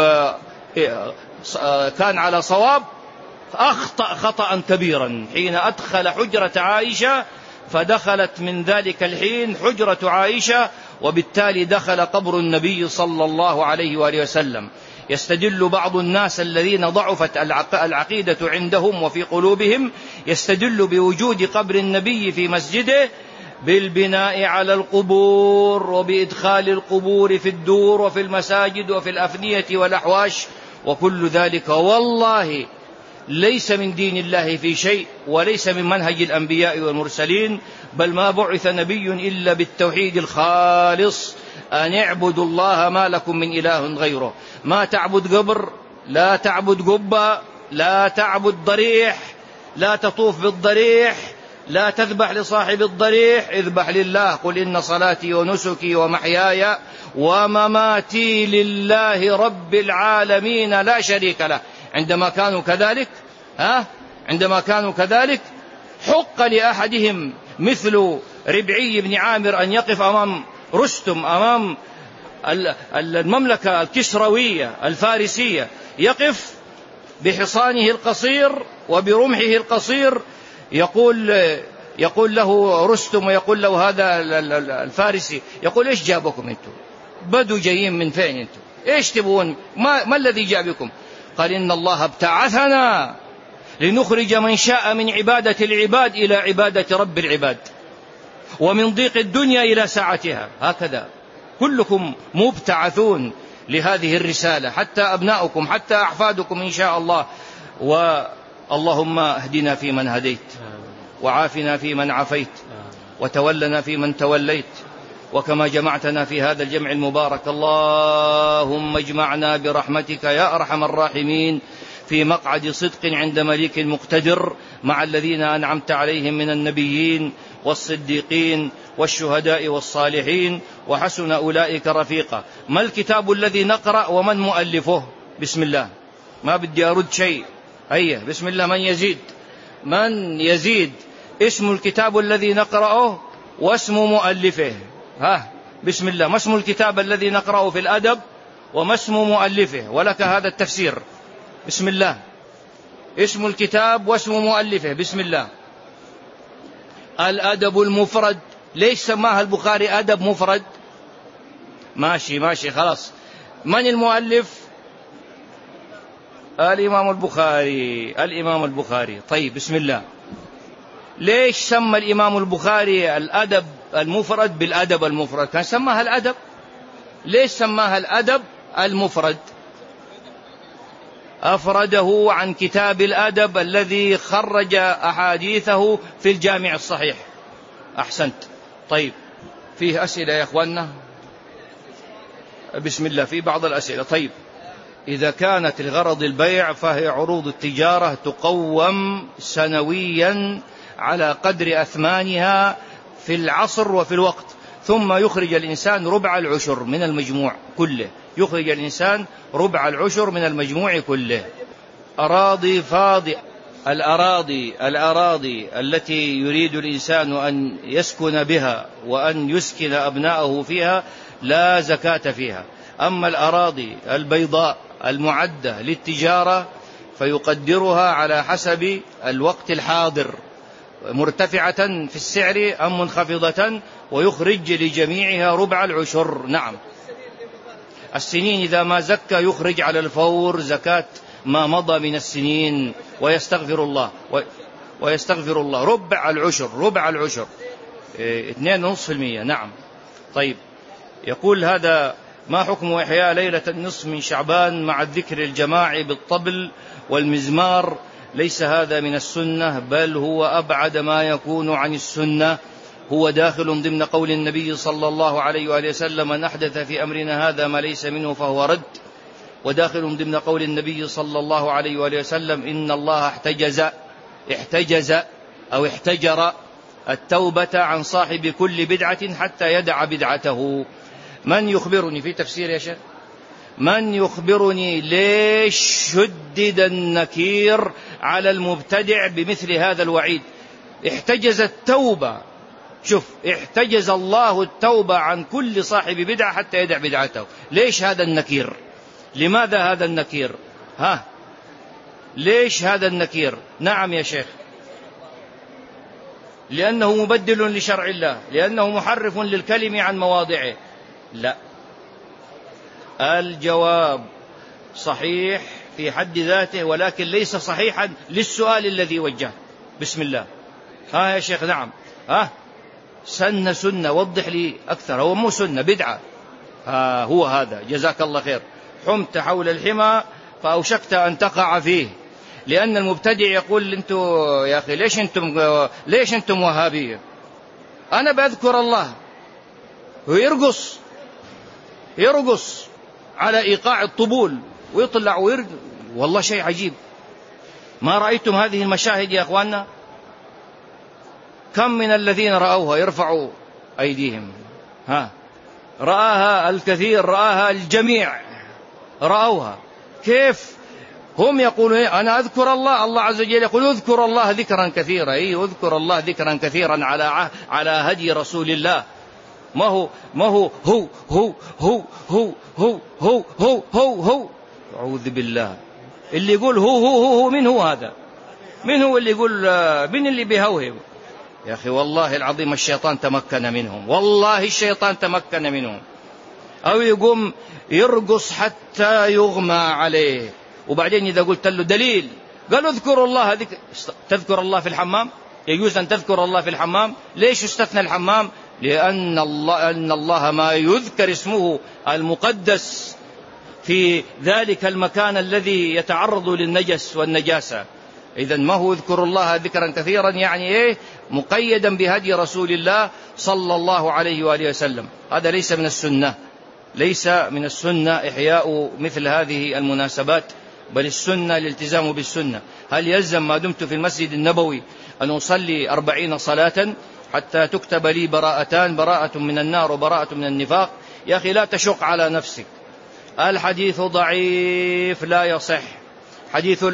كان على صواب، أخطأ خطأ كبيرا حين أدخل حجرة عائشة، فدخلت من ذلك الحين حجرة عائشة، وبالتالي دخل قبر النبي صلى الله عليه وسلم. يستدل بعض الناس الذين ضعفت العقيدة عندهم وفي قلوبهم، يستدل بوجود قبر النبي في مسجده بالبناء على القبور وبإدخال القبور في الدور وفي المساجد وفي الأفنية والأحواش، وكل ذلك والله ليس من دين الله في شيء، وليس من منهج الأنبياء والمرسلين، بل ما بعث نبي إلا بالتوحيد الخالص: أن اعبدوا الله ما لكم من إله غيره. ما تعبد قبر، لا تعبد قبة، لا تعبد ضريح، لا تطوف بالضريح، لا تذبح لصاحب الضريح، اذبح لله. قل إن صلاتي ونسكي ومحياي ومماتي لله رب العالمين لا شريك له. عندما كانوا كذلك حق لأحدهم مثل ربعي بن عامر أن يقف أمام رستم، أمام المملكة الكسروية الفارسية، يقف بحصانه القصير وبرمحه القصير، يقول له رستم ويقول له هذا الفارسي، يقول: إيش جابكم أنتم؟ بدوا جايين من فين أنتم؟ إيش تبون؟ ما الذي جابكم؟ قال: إن الله ابتعثنا لنخرج من شاء من عبادة العباد إلى عبادة رب العباد، ومن ضيق الدنيا إلى سعتها. هكذا كلكم مبتعثون لهذه الرسالة، حتى أبناؤكم، حتى أحفادكم إن شاء الله. اللهم اهدنا فيمن هديت، وعافنا فيمن عافيت، وتولنا فيمن توليت. وكما جمعتنا في هذا الجمع المبارك، اللهم اجمعنا برحمتك يا أرحم الراحمين في مقعد صدق عند مليك مقتدر، مع الذين أنعمت عليهم من النبيين والصديقين والشهداء والصالحين، وحسن أولئك رفيقا. ما الكتاب الذي نقرأ ومن مؤلفه؟ بسم الله، ما بدي أرد شيء. بسم الله. من يزيد اسم الكتاب الذي نقرأه واسم مؤلفه. بسم الله. ما اسم الكتاب الذي نقرأه في الأدب وما اسم مؤلفه؟ ولك هذا التفسير. بسم الله. اسم الكتاب واسم مؤلفه. بسم الله. الأدب المفرد. ليش سماها البخاري أدب مفرد؟ ماشي خلاص. من المؤلف؟ الإمام البخاري. طيب، بسم الله. ليش سمى الإمام البخاري الأدب المفرد بالأدب المفرد؟ كان سماها الأدب. ليش سماها الأدب المفرد؟ أفرده عن كتاب الأدب الذي خرج أحاديثه في الجامع الصحيح. أحسنت. طيب، فيه أسئلة يا أخواننا؟ بسم الله. في بعض الأسئلة. طيب، إذا كانت لغرض البيع فهي عروض التجارة تقوم سنويا على قدر أثمانها في العصر وفي الوقت، ثم يخرج الإنسان ربع العشر من المجموع كله. يخرج الإنسان ربع العشر من المجموع كله. أراضي فاضية، الأراضي التي يريد الإنسان أن يسكن بها وأن يسكن أبناءه فيها لا زكاة فيها. أما الأراضي البيضاء المعدة للتجارة فيقدرها على حسب الوقت الحاضر، مرتفعة في السعر أم منخفضة، ويخرج لجميعها ربع العشر. نعم. السنين إذا ما زكى يخرج على الفور زكاة ما مضى من السنين ويستغفر الله ربع العشر 2.5%. نعم. طيب، يقول هذا: ما حكم إحياء ليلة النصف من شعبان مع الذكر الجماعي بالطبل والمزمار؟ ليس هذا من السنة، بل هو أبعد ما يكون عن السنة. هو داخل ضمن قول النبي صلى الله عليه وآله وسلم: من أحدث في أمرنا هذا ما ليس منه فهو رد. وداخل ضمن قول النبي صلى الله عليه وآله وسلم: إن الله احتجر التوبة عن صاحب كل بدعة حتى يدع بدعته. من يخبرني في تفسير يا شيخ؟ من يخبرني ليش شدد النكير على المبتدع بمثل هذا الوعيد؟ احتجز التوبة، شوف، احتجز الله التوبة عن كل صاحب بدعة حتى يدع بدعته. ليش هذا النكير؟ لماذا هذا النكير؟ ليش هذا النكير؟ نعم يا شيخ. لأنه مبدل لشرع الله، لأنه محرف للكلم عن مواضعه. لا، الجواب صحيح في حد ذاته، ولكن ليس صحيحا للسؤال الذي وجهه. بسم الله. يا شيخ. نعم. سنة وضح لي أكثر. هو مو سنة، بدعة. هو هذا. جزاك الله خير. حمت حول الحمى فأوشكت أن تقع فيه. لأن المبتدع يقول: أنتم يا أخي ليش أنتم وهابية؟ أنا بأذكر الله ويرقص على إيقاع الطبول ويطلع ويرقص. والله شيء عجيب. ما رأيتم هذه المشاهد يا أخواننا؟ كم من الذين رأوها يرفعوا أيديهم؟ رآها الكثير، رآها الجميع، رأوها. كيف هم يقولون: أنا أذكر الله. الله عز وجل يقول: اذكر الله ذكرا كثيرا. اذكر الله ذكرا كثيرا على هدي رسول الله. ما هو هو هو هو هو هو هو هو هو هو أعوذ بالله. اللي يقول هو من هو هذا؟ من هو اللي يقول؟ من اللي بيهوهو؟ يا أخي والله العظيم الشيطان تمكن منهم، والله الشيطان تمكن منهم. أو يقوم يرقص حتى يغمى عليه، وبعدين إذا قلت له دليل قالوا: اذكروا الله. تذكر الله في الحمام؟ يجوز أن تذكر الله في الحمام؟ ليش استثنى الحمام؟ لأن الله ما يذكر اسمه المقدس في ذلك المكان الذي يتعرض للنجس والنجاسة. إذن ما هو اذكر الله ذكرا كثيرا، يعني مقيدا بهدي رسول الله صلى الله عليه وآله وسلم. هذا ليس من السنة، ليس من السنة إحياء مثل هذه المناسبات، بل السنة الالتزام بالسنة. هل يلزم ما دمت في المسجد النبوي أن أصلي 40 صلاة حتى تكتب لي براءتان، براءة من النار وبراءة من النفاق؟ يا أخي لا تشق على نفسك. الحديث ضعيف لا يصح. حديث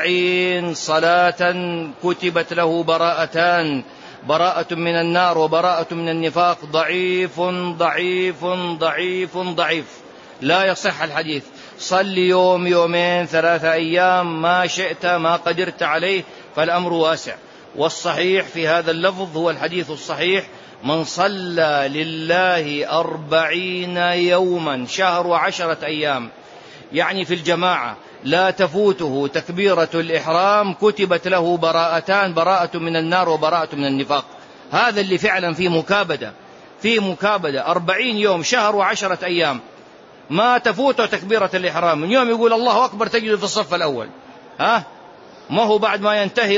40 صلاة كتبت له براءتان، براءة من النار وبراءة من النفاق، ضعيف ضعيف ضعيف ضعيف، لا يصح الحديث. صل يوم، يومين، 3 أيام، ما شئت، ما قدرت عليه، فالأمر واسع. والصحيح في هذا اللفظ هو الحديث الصحيح: من صلى لله 40 يوما، شهر و10 أيام، يعني في الجماعة، لا تفوته تكبيرة الإحرام، كتبت له براءتان، براءة من النار وبراءة من النفاق. هذا اللي فعلا في مكابدة 40 يوم، شهر و10 أيام، ما تفوته تكبيرة الإحرام. من يوم يقول الله أكبر تجد في الصف الأول. ما هو بعد ما ينتهي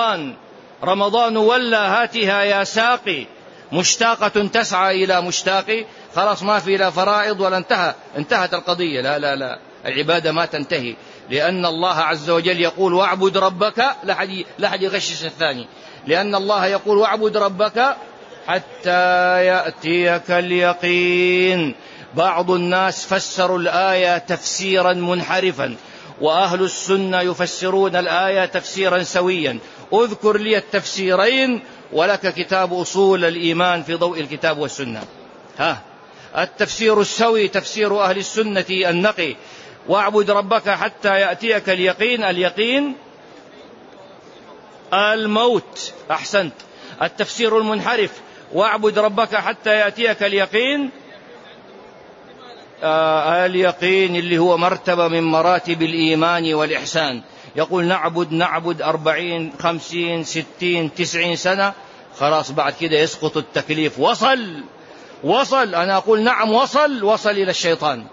رمضان ولا هاتها يا ساقي، مشتاقة تسعى إلى مشتاقي، خلاص ما في لا فرائض ولا انتهت القضية. لا، العبادة ما تنتهي، لأن الله عز وجل يقول: واعبد ربك. لا حد يغشش الثاني، لأن الله يقول: واعبد ربك حتى يأتيك اليقين. بعض الناس فسروا الآية تفسيرا منحرفا، وأهل السنة يفسرون الآية تفسيرا سويا. اذكر لي التفسيرين ولك كتاب أصول الإيمان في ضوء الكتاب والسنة. التفسير السوي تفسير أهل السنة النقي: واعبد ربك حتى يأتيك اليقين. اليقين الموت. أحسنت. التفسير المنحرف: واعبد ربك حتى يأتيك اليقين. اليقين اللي هو مرتبة من مراتب الإيمان والإحسان. يقول نعبد 40 50 60 90 سنة، خلاص بعد كده يسقط التكليف. وصل. أنا أقول نعم، وصل إلى الشيطان،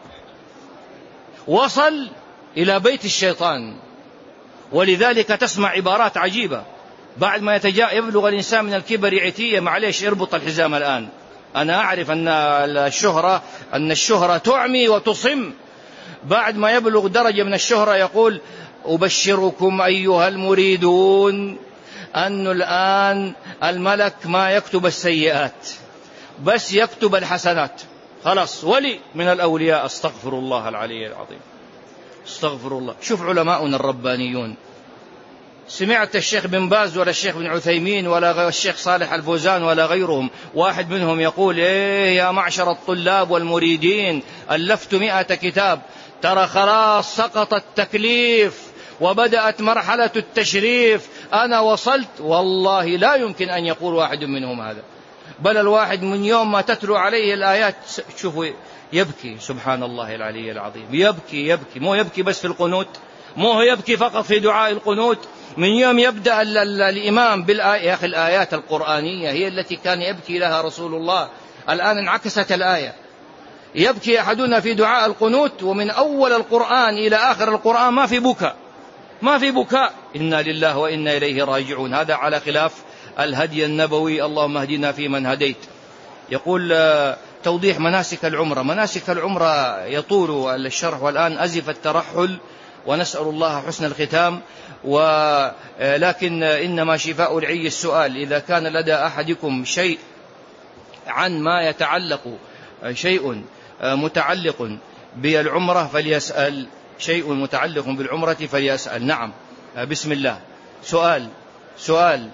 وصل إلى بيت الشيطان. ولذلك تسمع عبارات عجيبة بعد ما يبلغ الإنسان من الكبر عتية: معليش اربط الحزام الآن. أنا أعرف أن الشهرة تعمي وتصم. بعد ما يبلغ درجة من الشهرة يقول: أبشركم أيها المريدون أن الآن الملك ما يكتب السيئات، بس يكتب الحسنات. خلاص ولي من الأولياء. استغفر الله العلي العظيم، استغفر الله. شوف علماؤنا الربانيون، سمعت الشيخ بن باز ولا الشيخ بن عثيمين ولا الشيخ صالح الفوزان ولا غيرهم واحد منهم يقول: يا معشر الطلاب والمريدين، ألفت 100 كتاب، ترى خلاص سقط التكليف وبدأت مرحلة التشريف، أنا وصلت. والله لا يمكن أن يقول واحد منهم هذا، بل الواحد من يوم ما تتلو عليه الآيات شوفوا يبكي. سبحان الله العلي العظيم. يبكي. مو يبكي بس في القنوت، مو هو يبكي فقط في دعاء القنوت. من يوم يبدأ الإمام بالآية، يا أخي الآيات القرآنية هي التي كان يبكي لها رسول الله، الآن انعكست الآية. يبكي أحدنا في دعاء القنوت، ومن أول القرآن إلى آخر القرآن ما في بكاء. إنا لله وإنا إليه راجعون. هذا على خلاف الهدي النبوي. اللهم اهدنا فيمن هديت. يقول توضيح مناسك العمرة. مناسك العمرة يطول الشرح، والآن أزف الترحل، ونسأل الله حسن الختام. ولكن إنما شفاء العي السؤال. إذا كان لدى أحدكم شيء عن ما يتعلق، شيء متعلق بالعمرة فليسأل، شيء متعلق بالعمرة فليسأل. نعم، بسم الله. سؤال.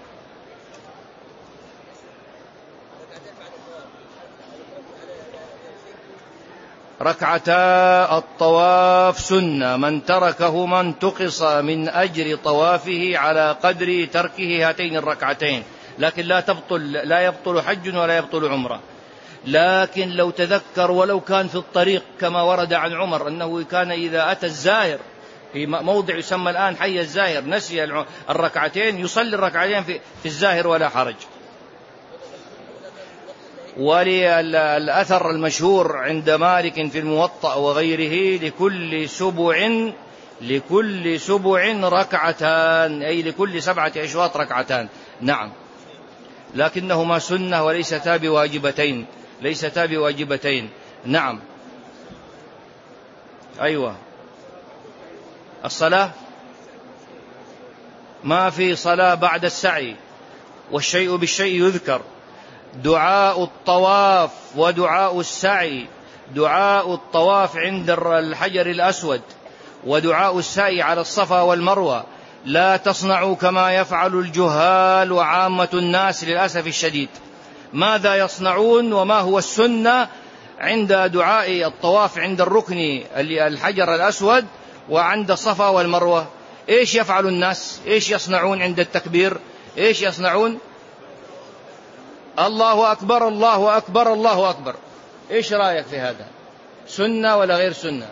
ركعتا الطواف سنة، من تركهما انتقص من أجر طوافه على قدر تركه هاتين الركعتين، لكن لا يبطل حج ولا يبطل عمرة. لكن لو تذكر ولو كان في الطريق، كما ورد عن عمر أنه كان إذا أتى الزائر في موضع يسمى الآن حي الزائر نسي الركعتين، يصلي الركعتين في الزاهر ولا حرج. وللأثر المشهور عند مالك في الموطأ وغيره: لكل سبع ركعتان، أي لكل 7 أشواط ركعتان. نعم، لكنهما سنة وليستا بواجبتين. نعم. أيوة. الصلاة ما في صلاة بعد السعي، والشيء بالشيء يذكر. دعاء الطواف ودعاء السعي: دعاء الطواف عند الحجر الأسود ودعاء السعي على الصفا والمروة. لا تصنعوا كما يفعل الجهال وعامة الناس للأسف الشديد. ماذا يصنعون وما هو السنة عند دعاء الطواف عند الركن الحجر الأسود وعند الصفا والمروة؟ إيش يفعل الناس؟ إيش يصنعون عند التكبير؟ إيش يصنعون؟ الله أكبر الله أكبر الله أكبر. إيش رأيك في هذا؟ سنة ولا غير سنة؟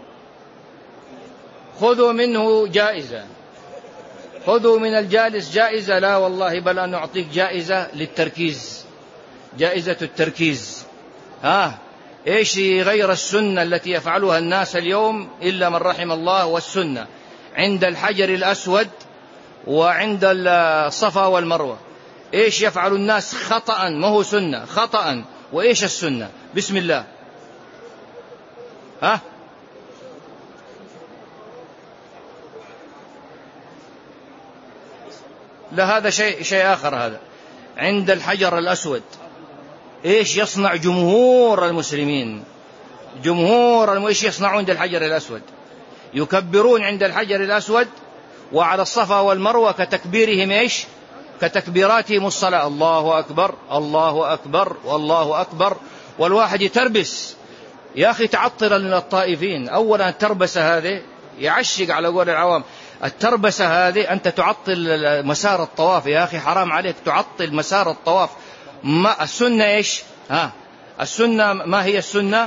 خذوا منه جائزة، خذوا من الجالس جائزة. لا والله، بل أن أعطيك جائزة للتركيز، جائزة التركيز. إيش غير السنة التي يفعلها الناس اليوم إلا من رحم الله؟ والسنة عند الحجر الأسود وعند الصفا والمروة. إيش يفعل الناس خطأ؟ ما هو سنة، خطأ. وإيش السنة؟ بسم الله. لا، هذا شيء آخر. هذا عند الحجر الأسود. إيش يصنع جمهور المسلمين؟ جمهور ايش يصنعون عند الحجر الأسود؟ يكبرون عند الحجر الأسود، وعلى الصفا والمروة كتكبيرهم ايش؟ كتكبيراتهم الصلاة، الله أكبر الله أكبر والله أكبر، والواحد يتربس. يا أخي تعطلا للطائفين. أولا التربسة هذه يعشق على قول العوام، التربسة هذه أنت تعطل مسار الطواف. يا أخي حرام عليك تعطل مسار الطواف. ما السنة إيش؟ السنة ما هي السنة؟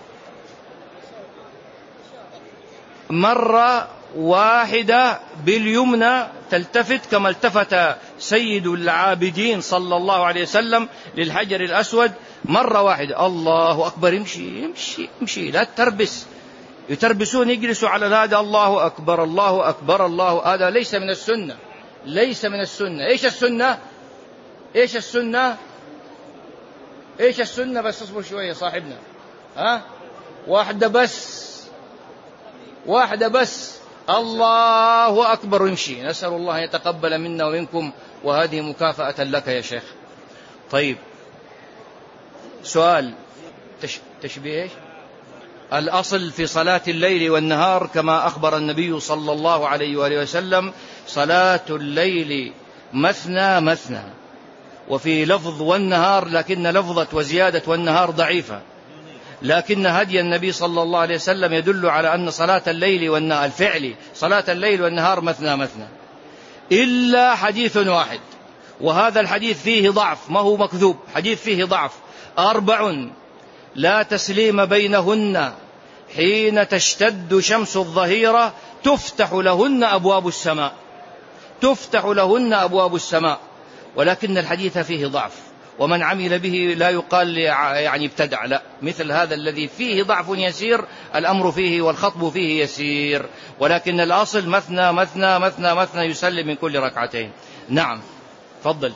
مرة واحدة باليمنى تلتفت كما التفت سيد العابدين صلى الله عليه وسلم للحجر الأسود مرة واحدة. الله أكبر. يمشي يمشي يمشي، لا تربس. يتربسون يجلسوا على هذا، الله أكبر الله أكبر الله. هذا ليس من السنة، ليس من السنة. إيش السنة؟ إيش السنة؟ إيش السنة؟ بس اصبر شوية صاحبنا. واحدة بس، واحدة بس، الله أكبر ويمشي. نسأل الله أن يتقبل منا ومنكم، وهذه مكافأة لك يا شيخ. طيب سؤال تشبيه. الأصل في صلاة الليل والنهار كما أخبر النبي صلى الله عليه وآله وسلم: صلاة الليل مثنى مثنى. وفي لفظ والنهار، لكن لفظة وزيادة والنهار ضعيفة، لكن هدي النبي صلى الله عليه وسلم يدل على أن صلاة الليل والنهار الفعلي صلاة الليل والنهار مثنى مثنى، إلا حديث واحد، وهذا الحديث فيه ضعف، ما هو مكذوب، حديث فيه ضعف: 4 لا تسليم بينهن حين تشتد شمس الظهيرة تفتح لهن أبواب السماء، تفتح لهن أبواب السماء. ولكن الحديث فيه ضعف، ومن عمل به لا يقال يعني ابتدع، لا، مثل هذا الذي فيه ضعف يسير الأمر فيه والخطب فيه يسير، ولكن الأصل مثنى مثنى مثنى مثنى، يسلم من كل ركعتين. نعم، فضل.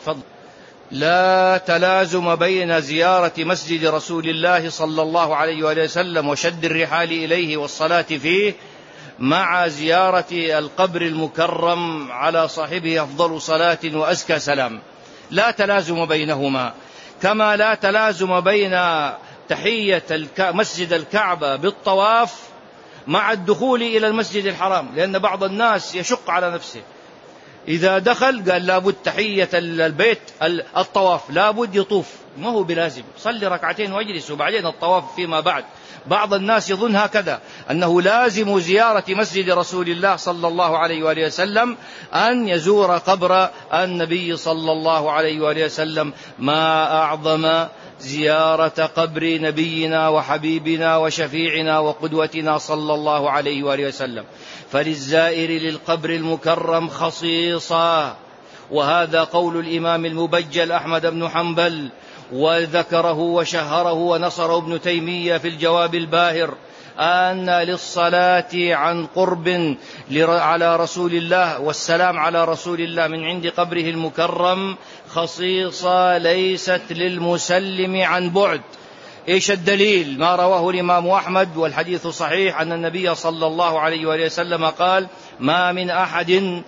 لا تلازم بين زيارة مسجد رسول الله صلى الله عليه وآله وسلم وشد الرحال إليه والصلاة فيه مع زيارة القبر المكرم على صاحبه أفضل صلاة وأزكى سلام. لا تلازم بينهما، كما لا تلازم بين تحية مسجد الكعبة بالطواف مع الدخول إلى المسجد الحرام، لأن بعض الناس يشق على نفسه، إذا دخل قال لابد تحية البيت الطواف، لابد يطوف، ما هو بلازم، صلي ركعتين واجلس وبعدين الطواف فيما بعد. بعض الناس يظن هكذا، أنه لازم زيارة مسجد رسول الله صلى الله عليه وآله وسلم أن يزور قبر النبي صلى الله عليه وآله وسلم. ما أعظم زيارة قبر نبينا وحبيبنا وشفيعنا وقدوتنا صلى الله عليه وآله وسلم. فللزائر للقبر المكرم خصيصة، وهذا قول الإمام المبجل أحمد بن حنبل، وذكره وشهره ونصره ابن تيمية في الجواب الباهر، أن للصلاة عن قرب على رسول الله والسلام على رسول الله من عند قبره المكرم خصيصة ليست للمسلم عن بعد. إيش الدليل؟ ما رواه الإمام أحمد والحديث صحيح أن النبي صلى الله عليه وآله وسلم قال: ما من أحد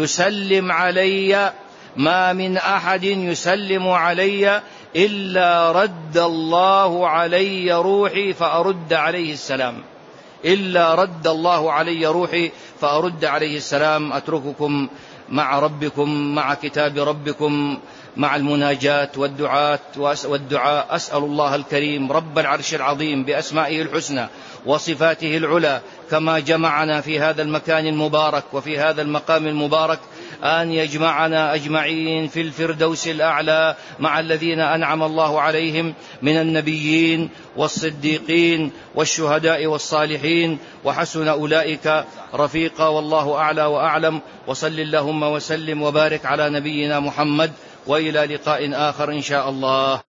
يسلم علي إلا رد الله علي روحي فأرد عليه السلام، إلا رد الله علي روحي فأرد عليه السلام. أترككم مع ربكم، مع كتاب ربكم، مع المناجاة والدعاء. أسأل الله الكريم رب العرش العظيم بأسمائه الحسنى وصفاته العلى كما جمعنا في هذا المكان المبارك وفي هذا المقام المبارك أن يجمعنا أجمعين في الفردوس الأعلى مع الذين أنعم الله عليهم من النبيين والصديقين والشهداء والصالحين، وحسن أولئك رفيقا، والله أعلى وأعلم. وصل اللهم وسلم وبارك على نبينا محمد، وإلى لقاء آخر إن شاء الله.